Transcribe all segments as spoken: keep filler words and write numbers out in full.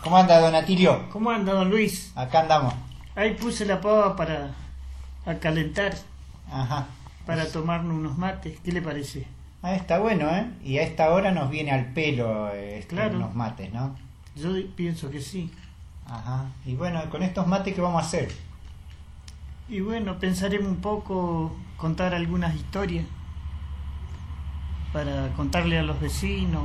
¿Cómo anda, don Atilio? ¿Cómo anda, don Luis? Acá andamos. Ahí puse la pava para a calentar, Ajá. para tomarnos unos mates. ¿Qué le parece? Ah, está bueno, ¿eh? Y a esta hora nos viene al pelo este, Claro. unos mates, ¿no? Yo pienso que sí. Ajá. Y bueno, con estos mates, ¿qué vamos a hacer? Y bueno, pensaremos un poco, contar algunas historias para contarle a los vecinos.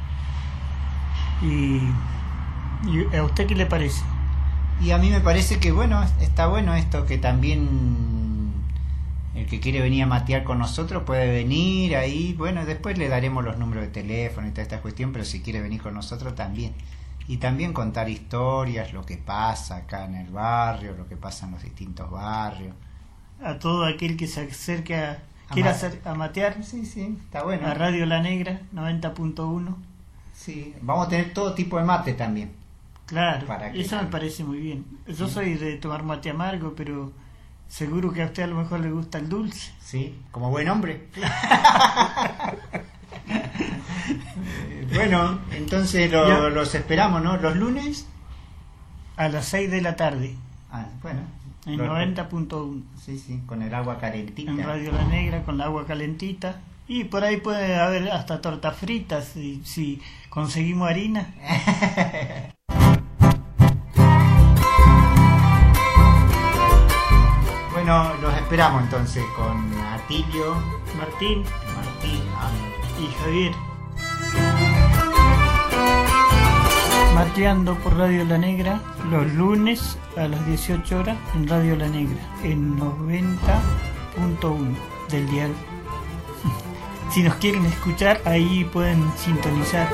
Y, y ¿a usted qué le parece? Y a mí me parece que, bueno, está bueno esto, que también el que quiere venir a matear con nosotros puede venir ahí. Bueno, después le daremos los números de teléfono y toda esta cuestión, pero si quiere venir con nosotros también. Y también contar historias, lo que pasa acá en el barrio, lo que pasa en los distintos barrios. A todo aquel que se acerque a, quiera ma- hacer, a matear, Sí, sí, está bueno. a Radio La Negra noventa punto uno. Sí, vamos a tener todo tipo de mate también. Claro, ¿Para qué? eso me parece muy bien. Yo soy de tomar mate amargo, pero seguro que a usted a lo mejor le gusta el dulce. Sí, como buen hombre. Eh, bueno, entonces lo- Ya. los esperamos, ¿no? Los lunes. A las seis de la tarde, Ah, bueno. en Los- noventa punto uno. Sí, sí, con el agua calentita. En Radio La Negra, con la agua calentita. Y por ahí puede haber hasta tortas fritas, si, si conseguimos harina. Bueno, los esperamos entonces con Atilio, Martín Martín, ah, y Javier. Mateando por Radio La Negra, los lunes a las dieciocho horas en Radio La Negra, en noventa punto uno del dial. Si nos quieren escuchar, ahí pueden sintonizar.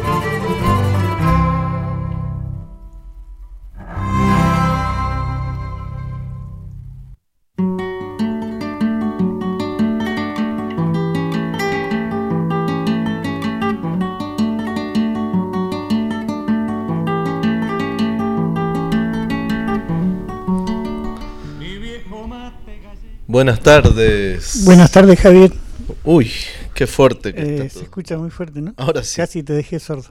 Buenas tardes. Buenas tardes, Javier. Uy, qué fuerte que Eh, está se todo. escucha muy fuerte, ¿no? Ahora sí. Casi te dejé sordo.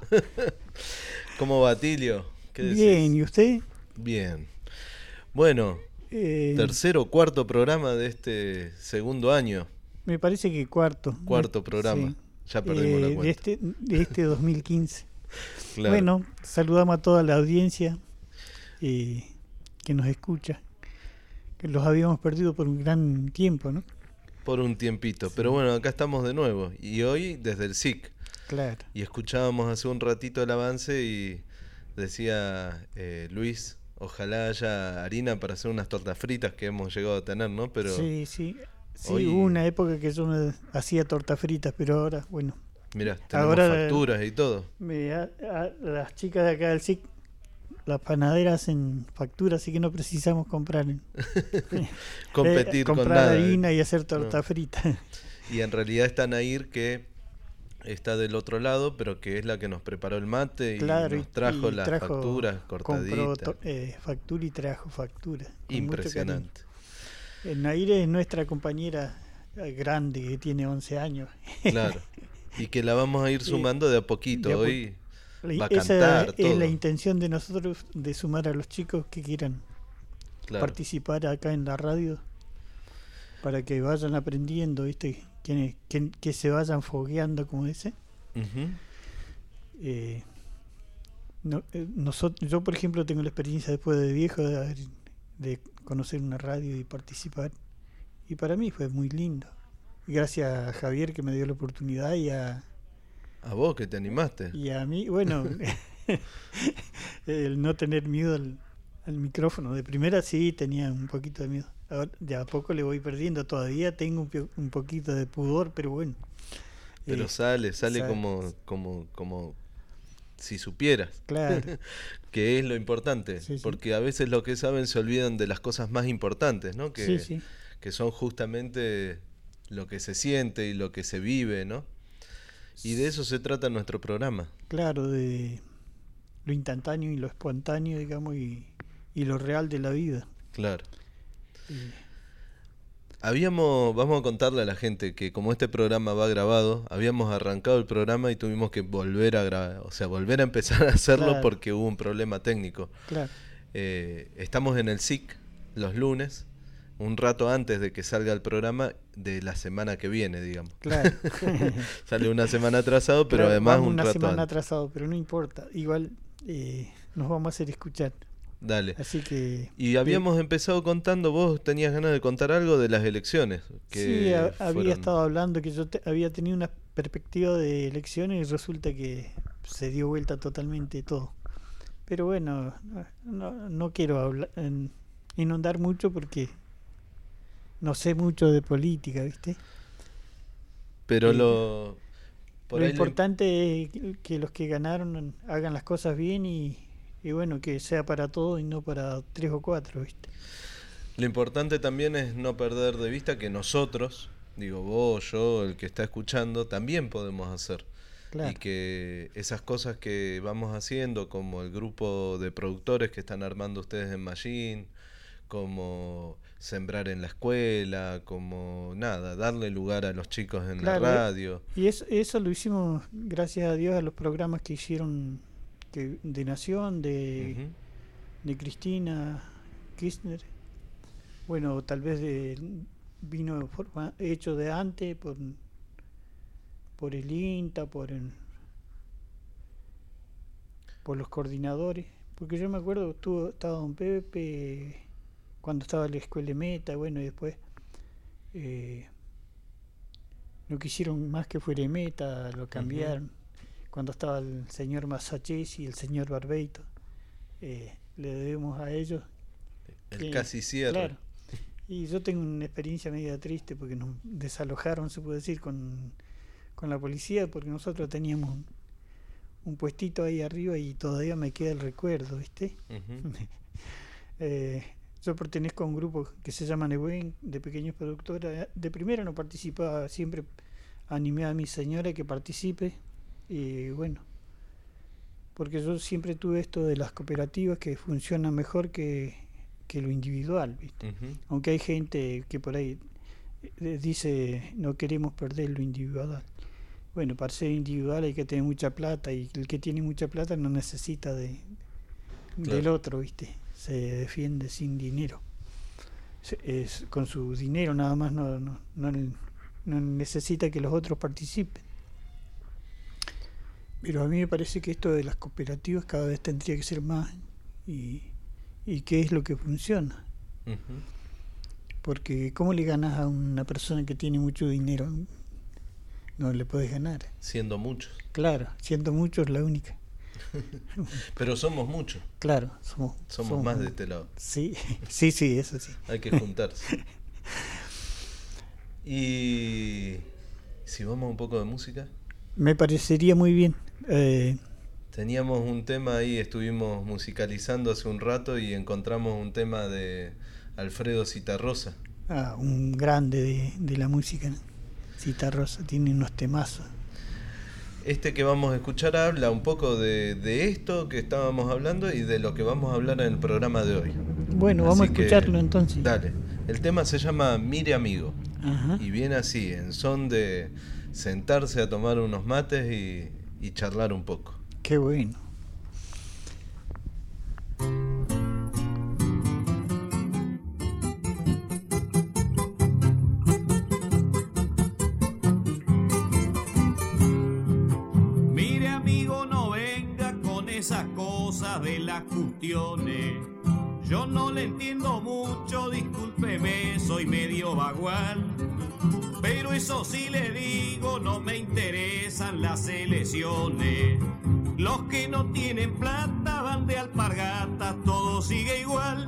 ¿Cómo va, Tilio? ¿Qué decís? Bien, ¿y usted? Bien. Bueno, Eh, tercero o cuarto programa de este segundo año. me parece que cuarto. Cuarto programa. Sí. Ya perdimos Eh, la de cuenta. este, de este dos mil quince. Claro. Bueno, saludamos a toda la audiencia eh, que nos escucha, que los habíamos perdido por un gran tiempo, ¿no? Por un tiempito. Pero bueno, acá estamos de nuevo. Y hoy desde el S I C. Claro. Y escuchábamos hace un ratito el avance y decía eh, Luis, ojalá haya harina para hacer unas tortas fritas que hemos llegado a tener, ¿no? Pero Sí, sí. Sí, hoy- hubo una época que yo me hacía tortas fritas, pero ahora, bueno, mirá, tenemos Ahora- facturas y todo. me, a, a- las chicas de acá del S I C, las panaderas hacen factura, así que no precisamos comprar, Competir eh, con comprar nada. harina y hacer torta No. frita. Y en realidad está Nair, que está del otro lado, pero que es la que nos preparó el mate y Claro, nos trajo y las trajo- facturas Compró cortaditas. to- eh, factura y trajo factura. con mucho Impresionante. cariño. El Nair es nuestra compañera eh, grande, que tiene once años. Claro. Y que la vamos a ir sumando de a poquito. de a po- Hoy La- va a Esa cantar es todo. la intención de nosotros, de sumar a los chicos que quieran claro. participar acá en la radio, para que vayan aprendiendo, ¿viste? Que, que, que se vayan fogueando, como dice. Ujú. Eh, no, eh, nosotros, yo, por ejemplo, tengo la experiencia después de viejo de, haber- de conocer una radio y participar. Y para mí fue muy lindo. Y gracias a Javier, que me dio la oportunidad, y a, A vos que te animaste. y a mí, bueno, el no tener miedo al, al micrófono. De primera sí tenía un poquito de miedo. Ahora, de a poco le voy perdiendo. Todavía tengo un, pio- un poquito de pudor, pero bueno. Pero Eh, sale, sale sale. como, como, como si supieras. Claro. Que es lo importante. Sí, sí. Porque a veces los que saben se olvidan de las cosas más importantes, ¿no? Que, Sí, sí. que son justamente lo que se siente y lo que se vive, ¿no? Y de eso se trata nuestro programa. Claro, de lo instantáneo y lo espontáneo, digamos, y, y lo real de la vida. Claro. Eh, Habíamos, vamos a contarle a la gente que como este programa va grabado, habíamos arrancado el programa y tuvimos que volver a grabar, o sea, volver a empezar a hacerlo Claro. porque hubo un problema técnico. Claro. Eh, estamos en el S I C los lunes, un rato antes de que salga el programa de la semana que viene, digamos. Claro. Sale una semana atrasado, pero Claro, además vamos un una rato semana antes. atrasado, pero no importa. Igual eh, nos vamos a hacer escuchar. Dale. Así que... Y habíamos empezado contando, vos tenías ganas de contar algo de las elecciones. Que sí, a- había fueron- estado hablando que yo te- había tenido una perspectiva de elecciones y resulta que se dio vuelta totalmente todo. Pero bueno, no, no quiero hablar, en- inundar mucho porque no sé mucho de política, ¿viste? Pero Sí. lo... por Lo ahí lo- importante es que- que los que ganaron hagan las cosas bien y, y bueno, que sea para todos y no para tres o cuatro, ¿viste? Lo importante también es no perder de vista que nosotros, digo vos, yo, el que está escuchando, también podemos hacer. Claro. Y que esas cosas que vamos haciendo, como el grupo de productores que están armando ustedes en Machine, como sembrar en la escuela, como nada, darle lugar a los chicos en Claro, la eh. radio. Y eso, eso lo hicimos gracias a Dios a los programas que hicieron que, de Nación, de, Ujú. de Cristina Kirchner. Bueno, tal vez de, vino de forma, hecho de antes por, por el INTA, por, el, por los coordinadores. Porque yo me acuerdo, estuvo, estaba don Pepe cuando estaba en la escuela Meta, bueno, y después eh, no quisieron más que fuera Meta, lo cambiaron. Cuando estaba el señor Masachesi y el señor Barbeito, eh, le debemos a ellos. El que- casi cierre. Claro. Y yo tengo una experiencia media triste porque nos desalojaron, se puede decir, con, con la policía, porque nosotros teníamos un, un puestito ahí arriba y todavía me queda el recuerdo, ¿viste? Ujú. Eh, yo pertenezco a un grupo que se llama Nehuen, de pequeños productores. De primera no participaba, siempre animé a mi señora que participe. Y bueno, porque yo siempre tuve esto de las cooperativas que funcionan mejor que, que lo individual, ¿viste? Ujú. Aunque hay gente que por ahí eh, dice no queremos perder lo individual. Bueno, para ser individual hay que tener mucha plata y el que tiene mucha plata no necesita de del Claro. otro, ¿viste? Se defiende sin dinero. Se- Es, con su dinero nada más no, no, no, no necesita que los otros participen. Pero a mí me parece que esto de las cooperativas cada vez tendría que ser más y, y qué es lo que funciona. Ujú. Porque ¿cómo le ganas a una persona que tiene mucho dinero? No le puedes ganar. Siendo muchos. Claro, siendo muchos la única. Pero somos muchos. Claro, somos, Somos más de este lado. Sí, sí, sí, eso sí. Hay que juntarse. Y si vamos a un poco de música, Me parecería muy bien. Eh, teníamos un tema ahí, estuvimos musicalizando hace un rato y encontramos un tema de Alfredo Citarrosa. ah, un grande de, de la música, ¿no? Citarrosa tiene unos temazos. Este que vamos a escuchar habla un poco de, de esto que estábamos hablando y de lo que vamos a hablar en el programa de hoy. Bueno, vamos Así a que, escucharlo entonces. Dale. El tema se llama Mire Amigo Ajá. y viene así, en son de sentarse a tomar unos mates y, y charlar un poco. Qué bueno. Mire amigo, no venga con esas cosas de las cuestiones. Yo no le entiendo mucho, discúlpeme, soy medio vagual. Pero eso sí le digo, no me interesan las elecciones. Los que no tienen plata van de alpargatas, todo sigue igual.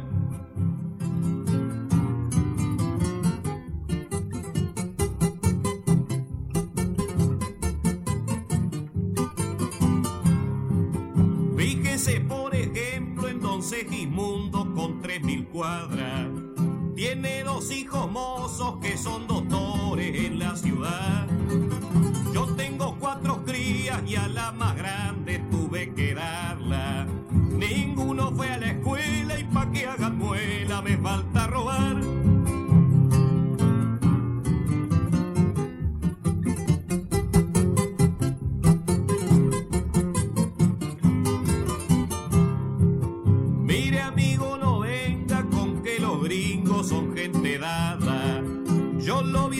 Fíjese por ejemplo en don Segismundo con tres mil cuadras. Tiene dos hijos mozos que son doctores en la ciudad. Yo tengo cuatro crías y a la más grande tuve que darla. Ninguno fue a la escuela y pa' que hagan muela me falta robar.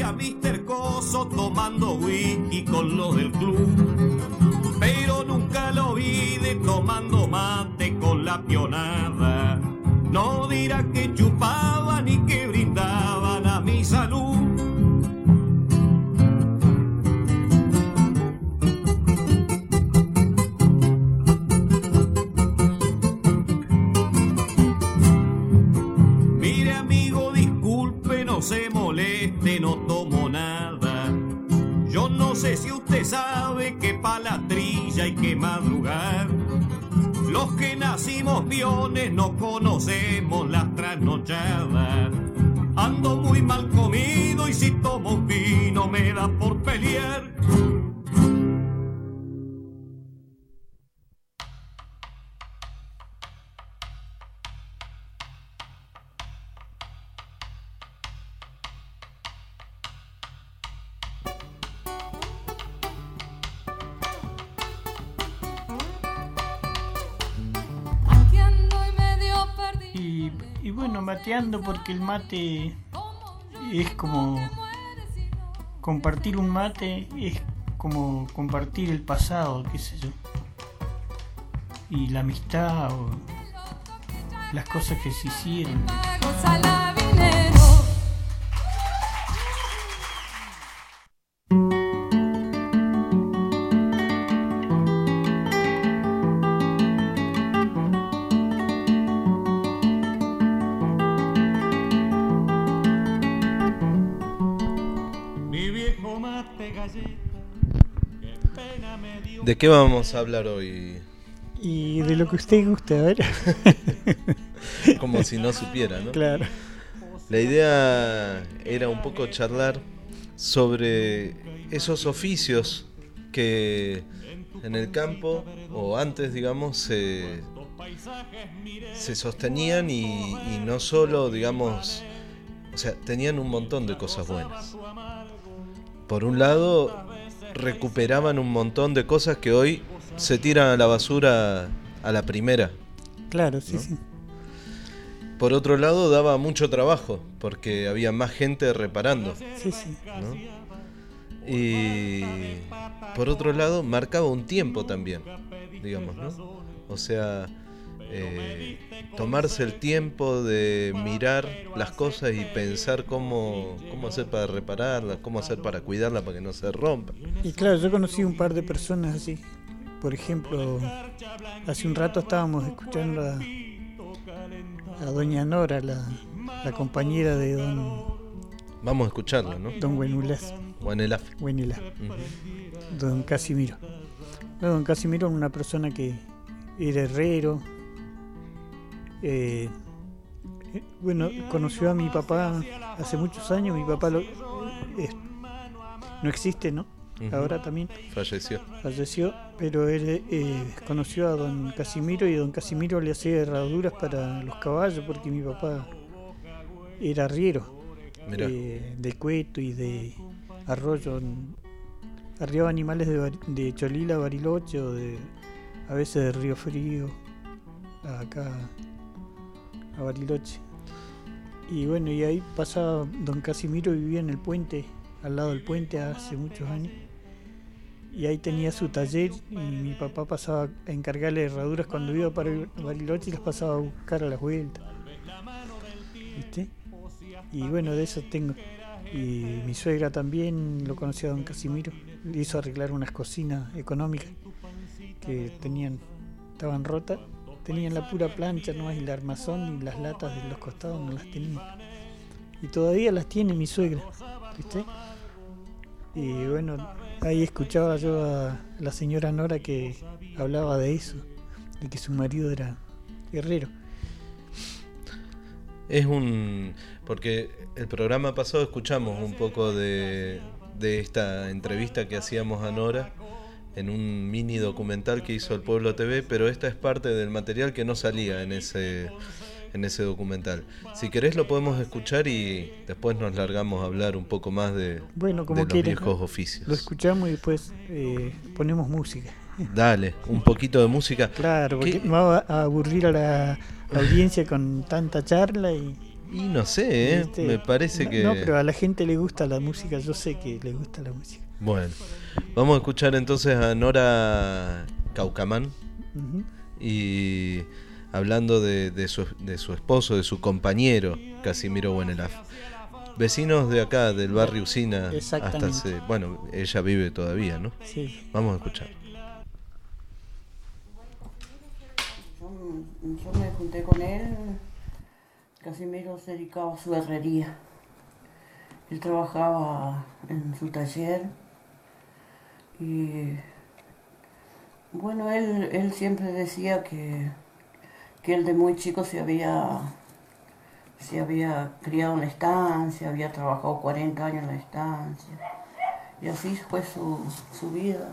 a míster Coso tomando whisky con los del club, pero nunca lo vi de tomando mate con la pionada. No dirá que chupaban ni que brindaban a mi salud. Mire amigo, disculpe, no se moleste, no tomo nada. Yo no sé si usted sabe que pa' la trilla hay que madrugar. Los que nacimos piones no conocemos las trasnochadas. Ando muy mal comido y si tomo vino me da por pelear. Y bueno, mateando, porque el mate es como compartir un mate, es como compartir el pasado, qué sé yo, y la amistad o las cosas que se hicieron. ¿De qué vamos a hablar hoy? Y de lo que usted guste, a ver. Como si no supiera, ¿no? Claro. La idea era un poco charlar sobre esos oficios que en el campo, o antes, digamos, se, se sostenían y, y no solo, digamos, o sea, tenían un montón de cosas buenas. Por un lado, recuperaban un montón de cosas que hoy se tiran a la basura a la primera. Claro, sí, ¿no? sí. Por otro lado, daba mucho trabajo, porque había más gente reparando. Sí, sí. ¿No? Y por otro lado, marcaba un tiempo también, digamos, ¿no? O sea, eh, tomarse el tiempo de mirar las cosas y pensar cómo, cómo hacer para repararlas, cómo hacer para cuidarlas para que no se rompa. Y claro, yo conocí un par de personas así. Por ejemplo, hace un rato estábamos escuchando a, a doña Nora, la, la compañera de don... Vamos a escucharla, ¿no? Don Buenulaz. Buenelaf. Buenelaf. Uh-huh. Don Casimiro. No, don Casimiro era una persona que era herrero. Eh, bueno, conoció a mi papá hace muchos años. Mi papá lo, eh, no existe, ¿no? Uh-huh. Ahora también falleció. Falleció, pero él eh, conoció a don Casimiro y don Casimiro le hacía herraduras para los caballos porque mi papá era arriero eh, de Cueto y de Arroyo. Arriaba animales de, de Cholila, Bariloche o de, a veces de Río Frío, acá a Bariloche. Y bueno, y ahí pasaba don Casimiro, vivía en el puente, al lado del puente hace muchos años, y ahí tenía su taller y mi papá pasaba a encargarle herraduras cuando iba para Bariloche y las pasaba a buscar a las vueltas, ¿viste? Y bueno, de eso tengo. Y mi suegra también lo conocía a don Casimiro, le hizo arreglar unas cocinas económicas que tenían, estaban rotas, tenían la pura plancha nomás y el armazón y las latas de los costados no las tenían. Y todavía las tiene mi suegra, ¿viste? Y bueno, ahí escuchaba yo a la señora Nora que hablaba de eso, de que su marido era herrero. Es un... porque el programa pasado escuchamos un poco de, de esta entrevista que hacíamos a Nora en un mini documental que hizo el Pueblo T V, pero esta es parte del material que no salía en ese, en ese documental. Si querés lo podemos escuchar y después nos largamos a hablar un poco más de, bueno, como de los quieres, viejos oficios. Lo escuchamos y después eh, ponemos música. Dale, un poquito de música. Claro, porque ¿Qué? no va a aburrir a la audiencia con tanta charla y... Y no sé, ¿eh? ¿Viste? Me parece no, que... No, pero a la gente le gusta la música, yo sé que le gusta la música. Bueno, vamos a escuchar entonces a Nora Caucamán. Uh-huh. Y hablando de, de, su, de su esposo, de su compañero, Casimiro Buenelaf. Vecinos de acá, del barrio Usina, hasta hace... Bueno, ella vive todavía, ¿no? Sí. Vamos a escuchar. Yo, yo me junté con él, Casimiro se dedicaba a su herrería. Él trabajaba en su taller y bueno, él, él siempre decía que, que él de muy chico se había, se había criado en la estancia, había trabajado cuarenta años en la estancia y así fue su, su vida.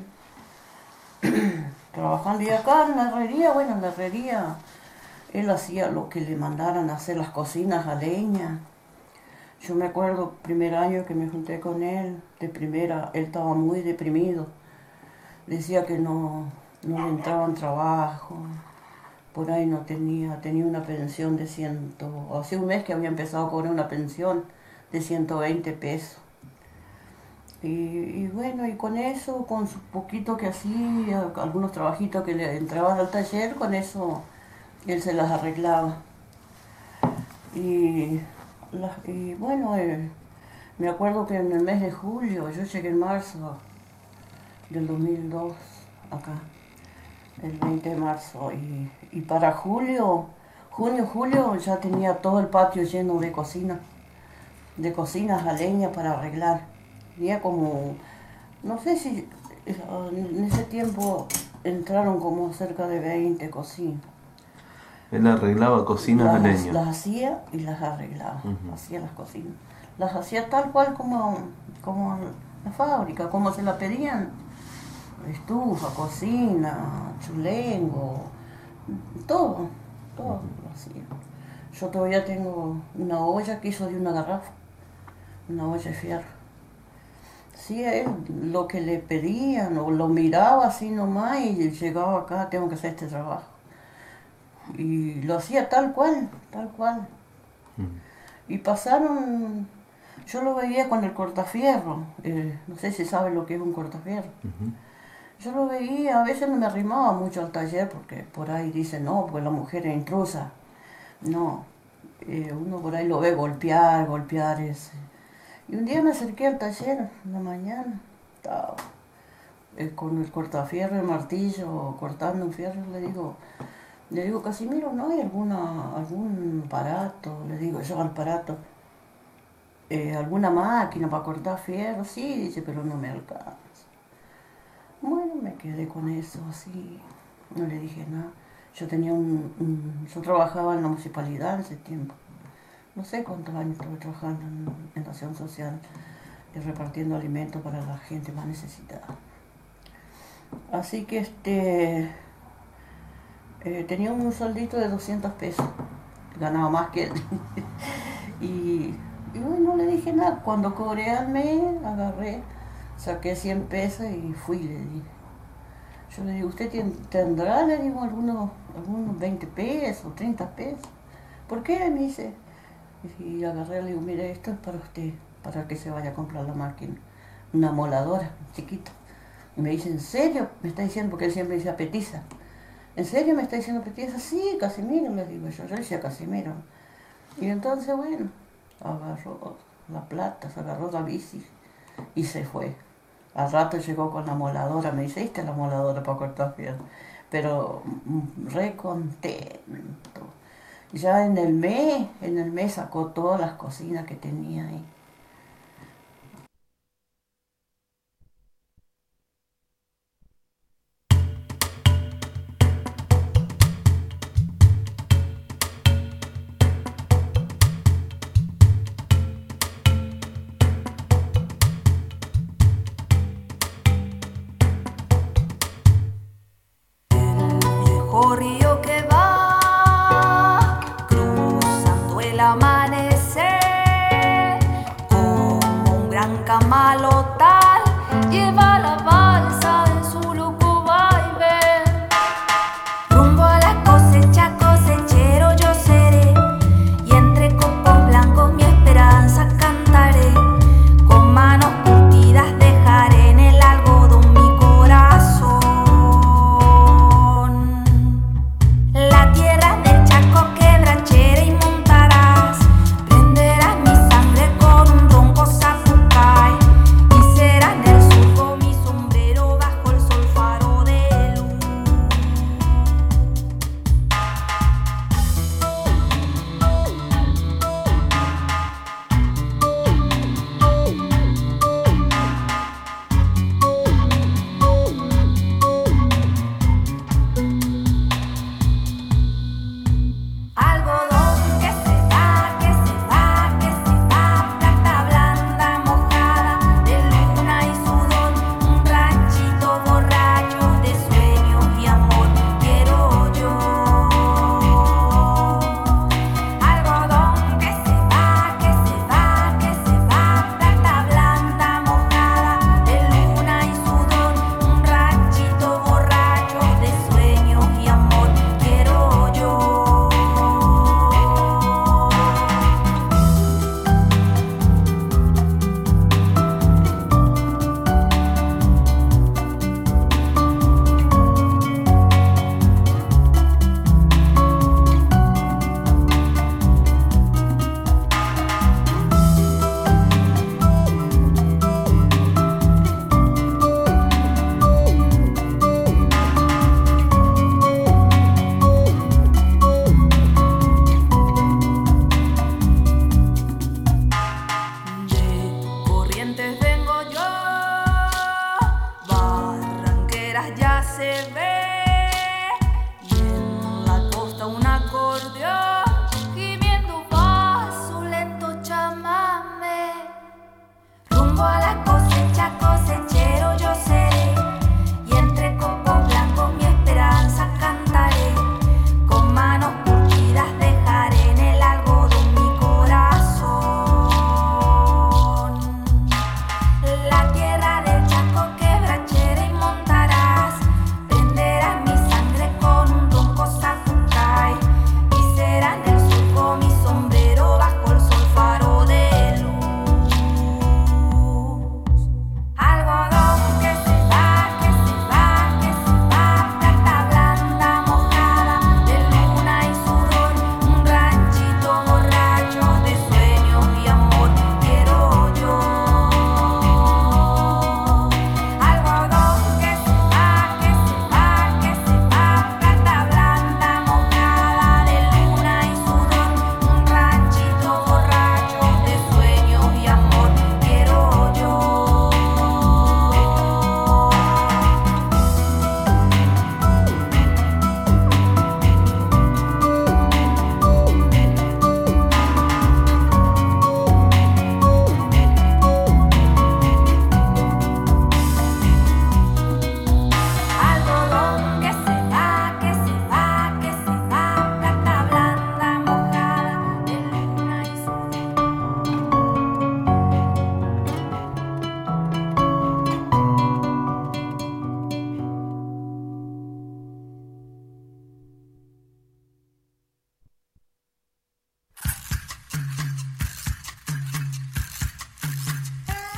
Él, trabajando y acá en la herrería, bueno, en la herrería él hacía lo que le mandaran a hacer las cocinas a leña. Yo me acuerdo, primer año que me junté con él, de primera, él estaba muy deprimido. Decía que no, no le entraba en trabajo, por ahí no tenía, tenía una pensión de ciento, hace un mes que había empezado a cobrar una pensión de ciento veinte pesos. Y, y bueno, y con eso, con su poquito que hacía, algunos trabajitos que le entraban al taller, con eso él se las arreglaba. Y, la, y bueno, eh, me acuerdo que en el mes de julio, yo llegué en marzo del dos mil dos acá, el veinte de marzo, y, y para julio, junio, julio ya tenía todo el patio lleno de cocina, de cocinas a leña para arreglar. Tenía como, no sé si en ese tiempo entraron como cerca de veinte cocinas. Él arreglaba cocinas las, a leña. Las hacía y las arreglaba, uh-huh. Hacía las cocinas. Las hacía tal cual como, como la fábrica, como se la pedían. Estufa, cocina, chulengo, todo, todo uh-huh. Lo hacía. Yo todavía tengo una olla que hizo de una garrafa, una olla de fierro. Sí, él lo que le pedían, o lo miraba así nomás y llegaba acá, tengo que hacer este trabajo. Y lo hacía tal cual, tal cual. Mm. Y pasaron, yo lo veía con el cortafierro, eh, no sé si sabe lo que es un cortafierro. Uh-huh. Yo lo veía, a veces no me arrimaba mucho al taller porque por ahí dicen, no, pues la mujer es intrusa. No, eh, uno por ahí lo ve golpear, golpear ese. Y un día me acerqué al taller en la mañana, estaba eh, con el cortafierro, el martillo, cortando un fierro, le digo, le digo, Casimiro, ¿no hay alguna, algún aparato? Le digo yo al aparato, eh, ¿alguna máquina para cortar fierro? Sí, dice, pero no me alcanza. Bueno, me quedé con eso así, no le dije nada. Yo tenía un, un yo trabajaba en la municipalidad en ese tiempo. No sé cuántos años estuve trabajando en, en la acción social, eh, repartiendo alimentos para la gente más necesitada. Así que este eh, tenía un soldito de doscientos pesos, ganaba más que él. y, y bueno, no le dije nada. Cuando cobré al mes, agarré, saqué cien pesos y fui, le dije. Yo le digo, ¿usted tendrá, le digo, algunos, algunos veinte pesos, treinta pesos? ¿Por qué? Me dice. Y agarré, le digo, mire, esto es para usted, para que se vaya a comprar la máquina. Una moladora, chiquita. Y me dice, ¿en serio? Me está diciendo, porque él siempre dice petiza. ¿En serio me está diciendo petiza? Sí, Casimiro, le digo yo, yo decía Casimiro. Y entonces, bueno, agarró la plata, se agarró la bici y se fue. Al rato llegó con la moladora, me dice, ¿esta es la moladora para cortar fierro? Pero re contento. Ya en el mes, en el mes sacó todas las cocinas que tenía ahí. El viejo río que va cruzando el amanecer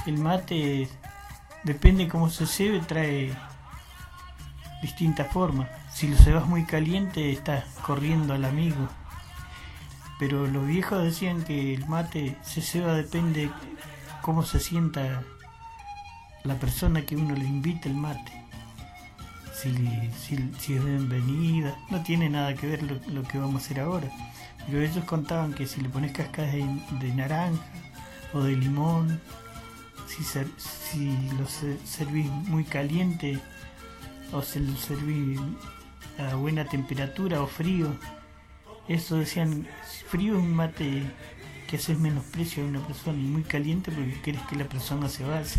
el mate, depende cómo se cebe, trae distintas formas. Si lo cebas muy caliente, estás corriendo al amigo. Pero los viejos decían que el mate se ceba depende cómo se sienta la persona que uno le invita el mate. Si, si, si es bienvenida, no tiene nada que ver lo, lo que vamos a hacer ahora. Pero ellos contaban que si le pones cascadas de, de naranja o de limón, si, ser, si lo servís muy caliente o se lo servís a buena temperatura o frío, eso decían, frío es un mate que haces menosprecio a una persona, y muy caliente porque querés que la persona se vaya.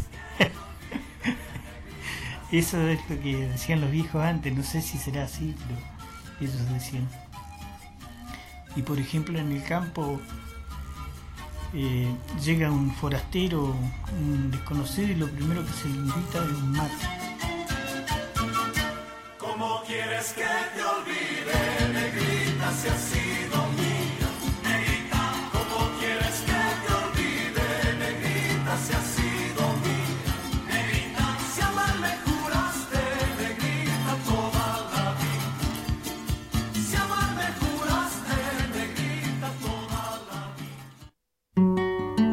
Eso es lo que decían los viejos antes, no sé si será así, pero ellos decían. Y por ejemplo en el campo eh, llega un forastero, un desconocido, y lo primero que se le invita es un mate. ¿Cómo quieres que te olvide, negrita, si has sido mía? Negrita, ¿cómo quieres que te olvide, negrita, si has sido mía? Negrita, si amarme juraste, negrita, toda la vida. Si amarme juraste, negrita, toda la vida.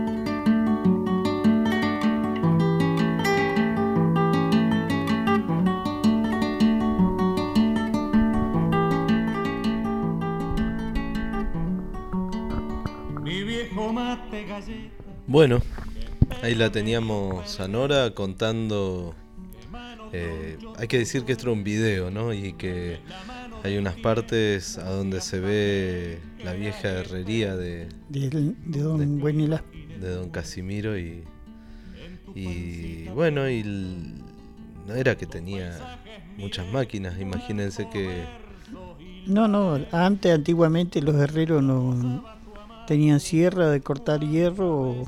Bueno, ahí la teníamos a Nora contando. Eh, hay que decir que esto era un video, ¿no? Y que hay unas partes a donde se ve la vieja herrería de, de, de don de, Buenilá. De don Casimiro. Y, y bueno, y el, no era que tenía muchas máquinas, imagínense que... No, no, antes, antiguamente los herreros no tenían sierra de cortar hierro o,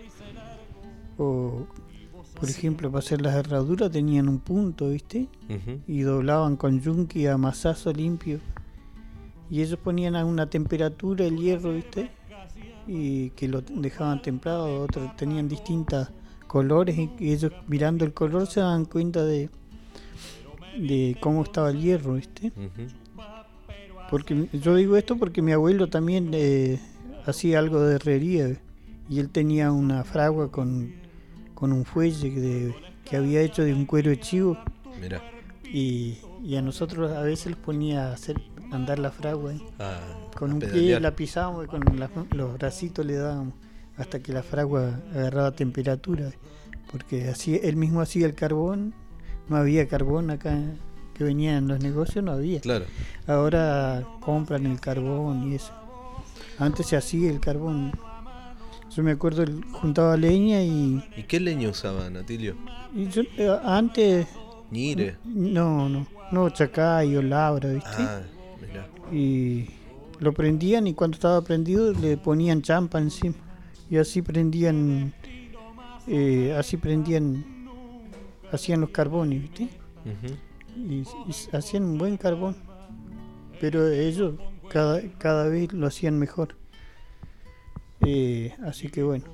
o por ejemplo, para hacer las herraduras tenían un punto, ¿viste? Uh-huh. Y doblaban con yunque a masazo limpio. Y ellos ponían a una temperatura el hierro, ¿viste? Y que lo dejaban templado, otros tenían distintos colores y ellos mirando el color se daban cuenta de, de cómo estaba el hierro, ¿viste? Uh-huh. Porque yo digo esto porque mi abuelo también eh, hacía algo de herrería y él tenía una fragua con, con un fuelle de, que había hecho de un cuero de chivo. Mirá. Y, y a nosotros a veces les ponía a hacer andar la fragua ¿eh? ah, con un pie la pisábamos y con la, los bracitos le dábamos hasta que la fragua agarraba temperatura, porque así él mismo hacía el carbón. No había carbón acá que venía en los negocios, no había. Claro. Ahora compran el carbón y eso. Antes se hacía el carbón. Yo me acuerdo, juntaba leña y... ¿Y qué leña usaban, Atilio? Y yo, eh, antes... ¿Ñire? No, no, no, chacay o labra, ¿viste? Ah, mirá. Y lo prendían y cuando estaba prendido le ponían champa encima. Y así prendían, eh, así prendían, hacían los carbones, ¿viste? Uh-huh. Y, y hacían un buen carbón, pero ellos cada, cada vez lo hacían mejor. Eh, así que bueno.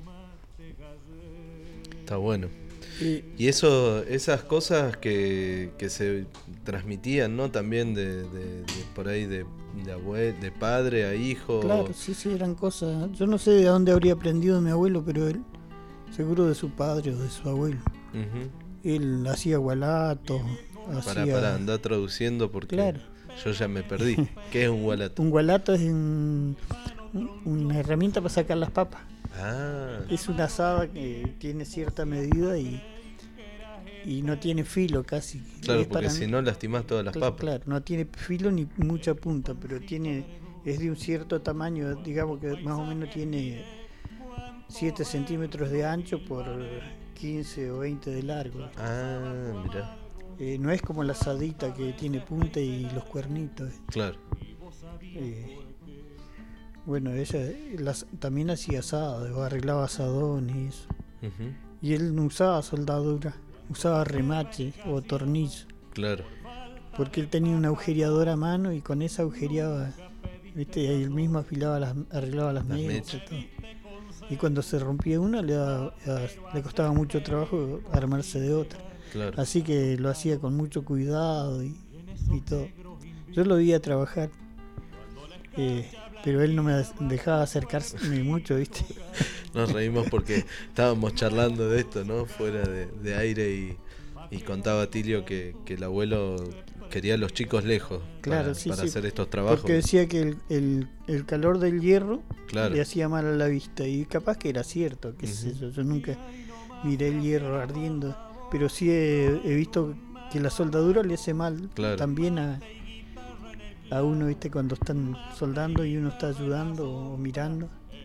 Está bueno. Y, y eso, esas cosas que, que se transmitían, ¿no? También de, de, de por ahí de, de, abue, de padre a hijo. Claro, sí, sí, eran cosas. Yo no sé de dónde habría aprendido mi abuelo, pero él, seguro de su padre o de su abuelo. Uh-huh. Él hacía gualatos. Para, hacía... para andar traduciendo porque claro. Yo ya me perdí. ¿Qué es un gualato? Un gualato es un, una herramienta para sacar las papas. Ah. Es una asada que tiene cierta medida y, y no tiene filo casi. Claro, es porque para... si no lastimás todas las claro, papas. Claro, no tiene filo ni mucha punta, pero tiene es de un cierto tamaño, digamos que más o menos tiene siete centímetros de ancho por quince o veinte de largo. Ah, mirá. Eh, no es como la asadita que tiene punta y los cuernitos. Eh. Claro. Eh, bueno, ella las, también hacía asado, arreglaba asadones y eso. Uh-huh. Y él no usaba soldadura, usaba remache o tornillo. Claro. Porque él tenía una agujereadora a mano y con esa agujereaba, ¿viste? Y él mismo afilaba las, arreglaba las, las mechas y todo. y cuando se rompía una le, daba- le costaba mucho trabajo armarse de otra. Claro. Así que lo hacía con mucho cuidado y, y todo. Yo lo veía trabajar, eh, pero él no me dejaba acercarme mucho, ¿viste? Nos reímos porque estábamos charlando de esto, ¿no? Fuera de, de aire y, y contaba Tilio que, que el abuelo quería a los chicos lejos Claro, para, sí, para sí. hacer estos trabajos. Porque decía que el, el, el calor del hierro Claro. le hacía mal a la vista, y capaz que era cierto, qué sé yo, yo nunca miré el hierro ardiendo, pero sí he, he visto que la soldadura le hace mal Claro. también a, a uno, ¿viste? Cuando están soldando y uno está ayudando o mirando.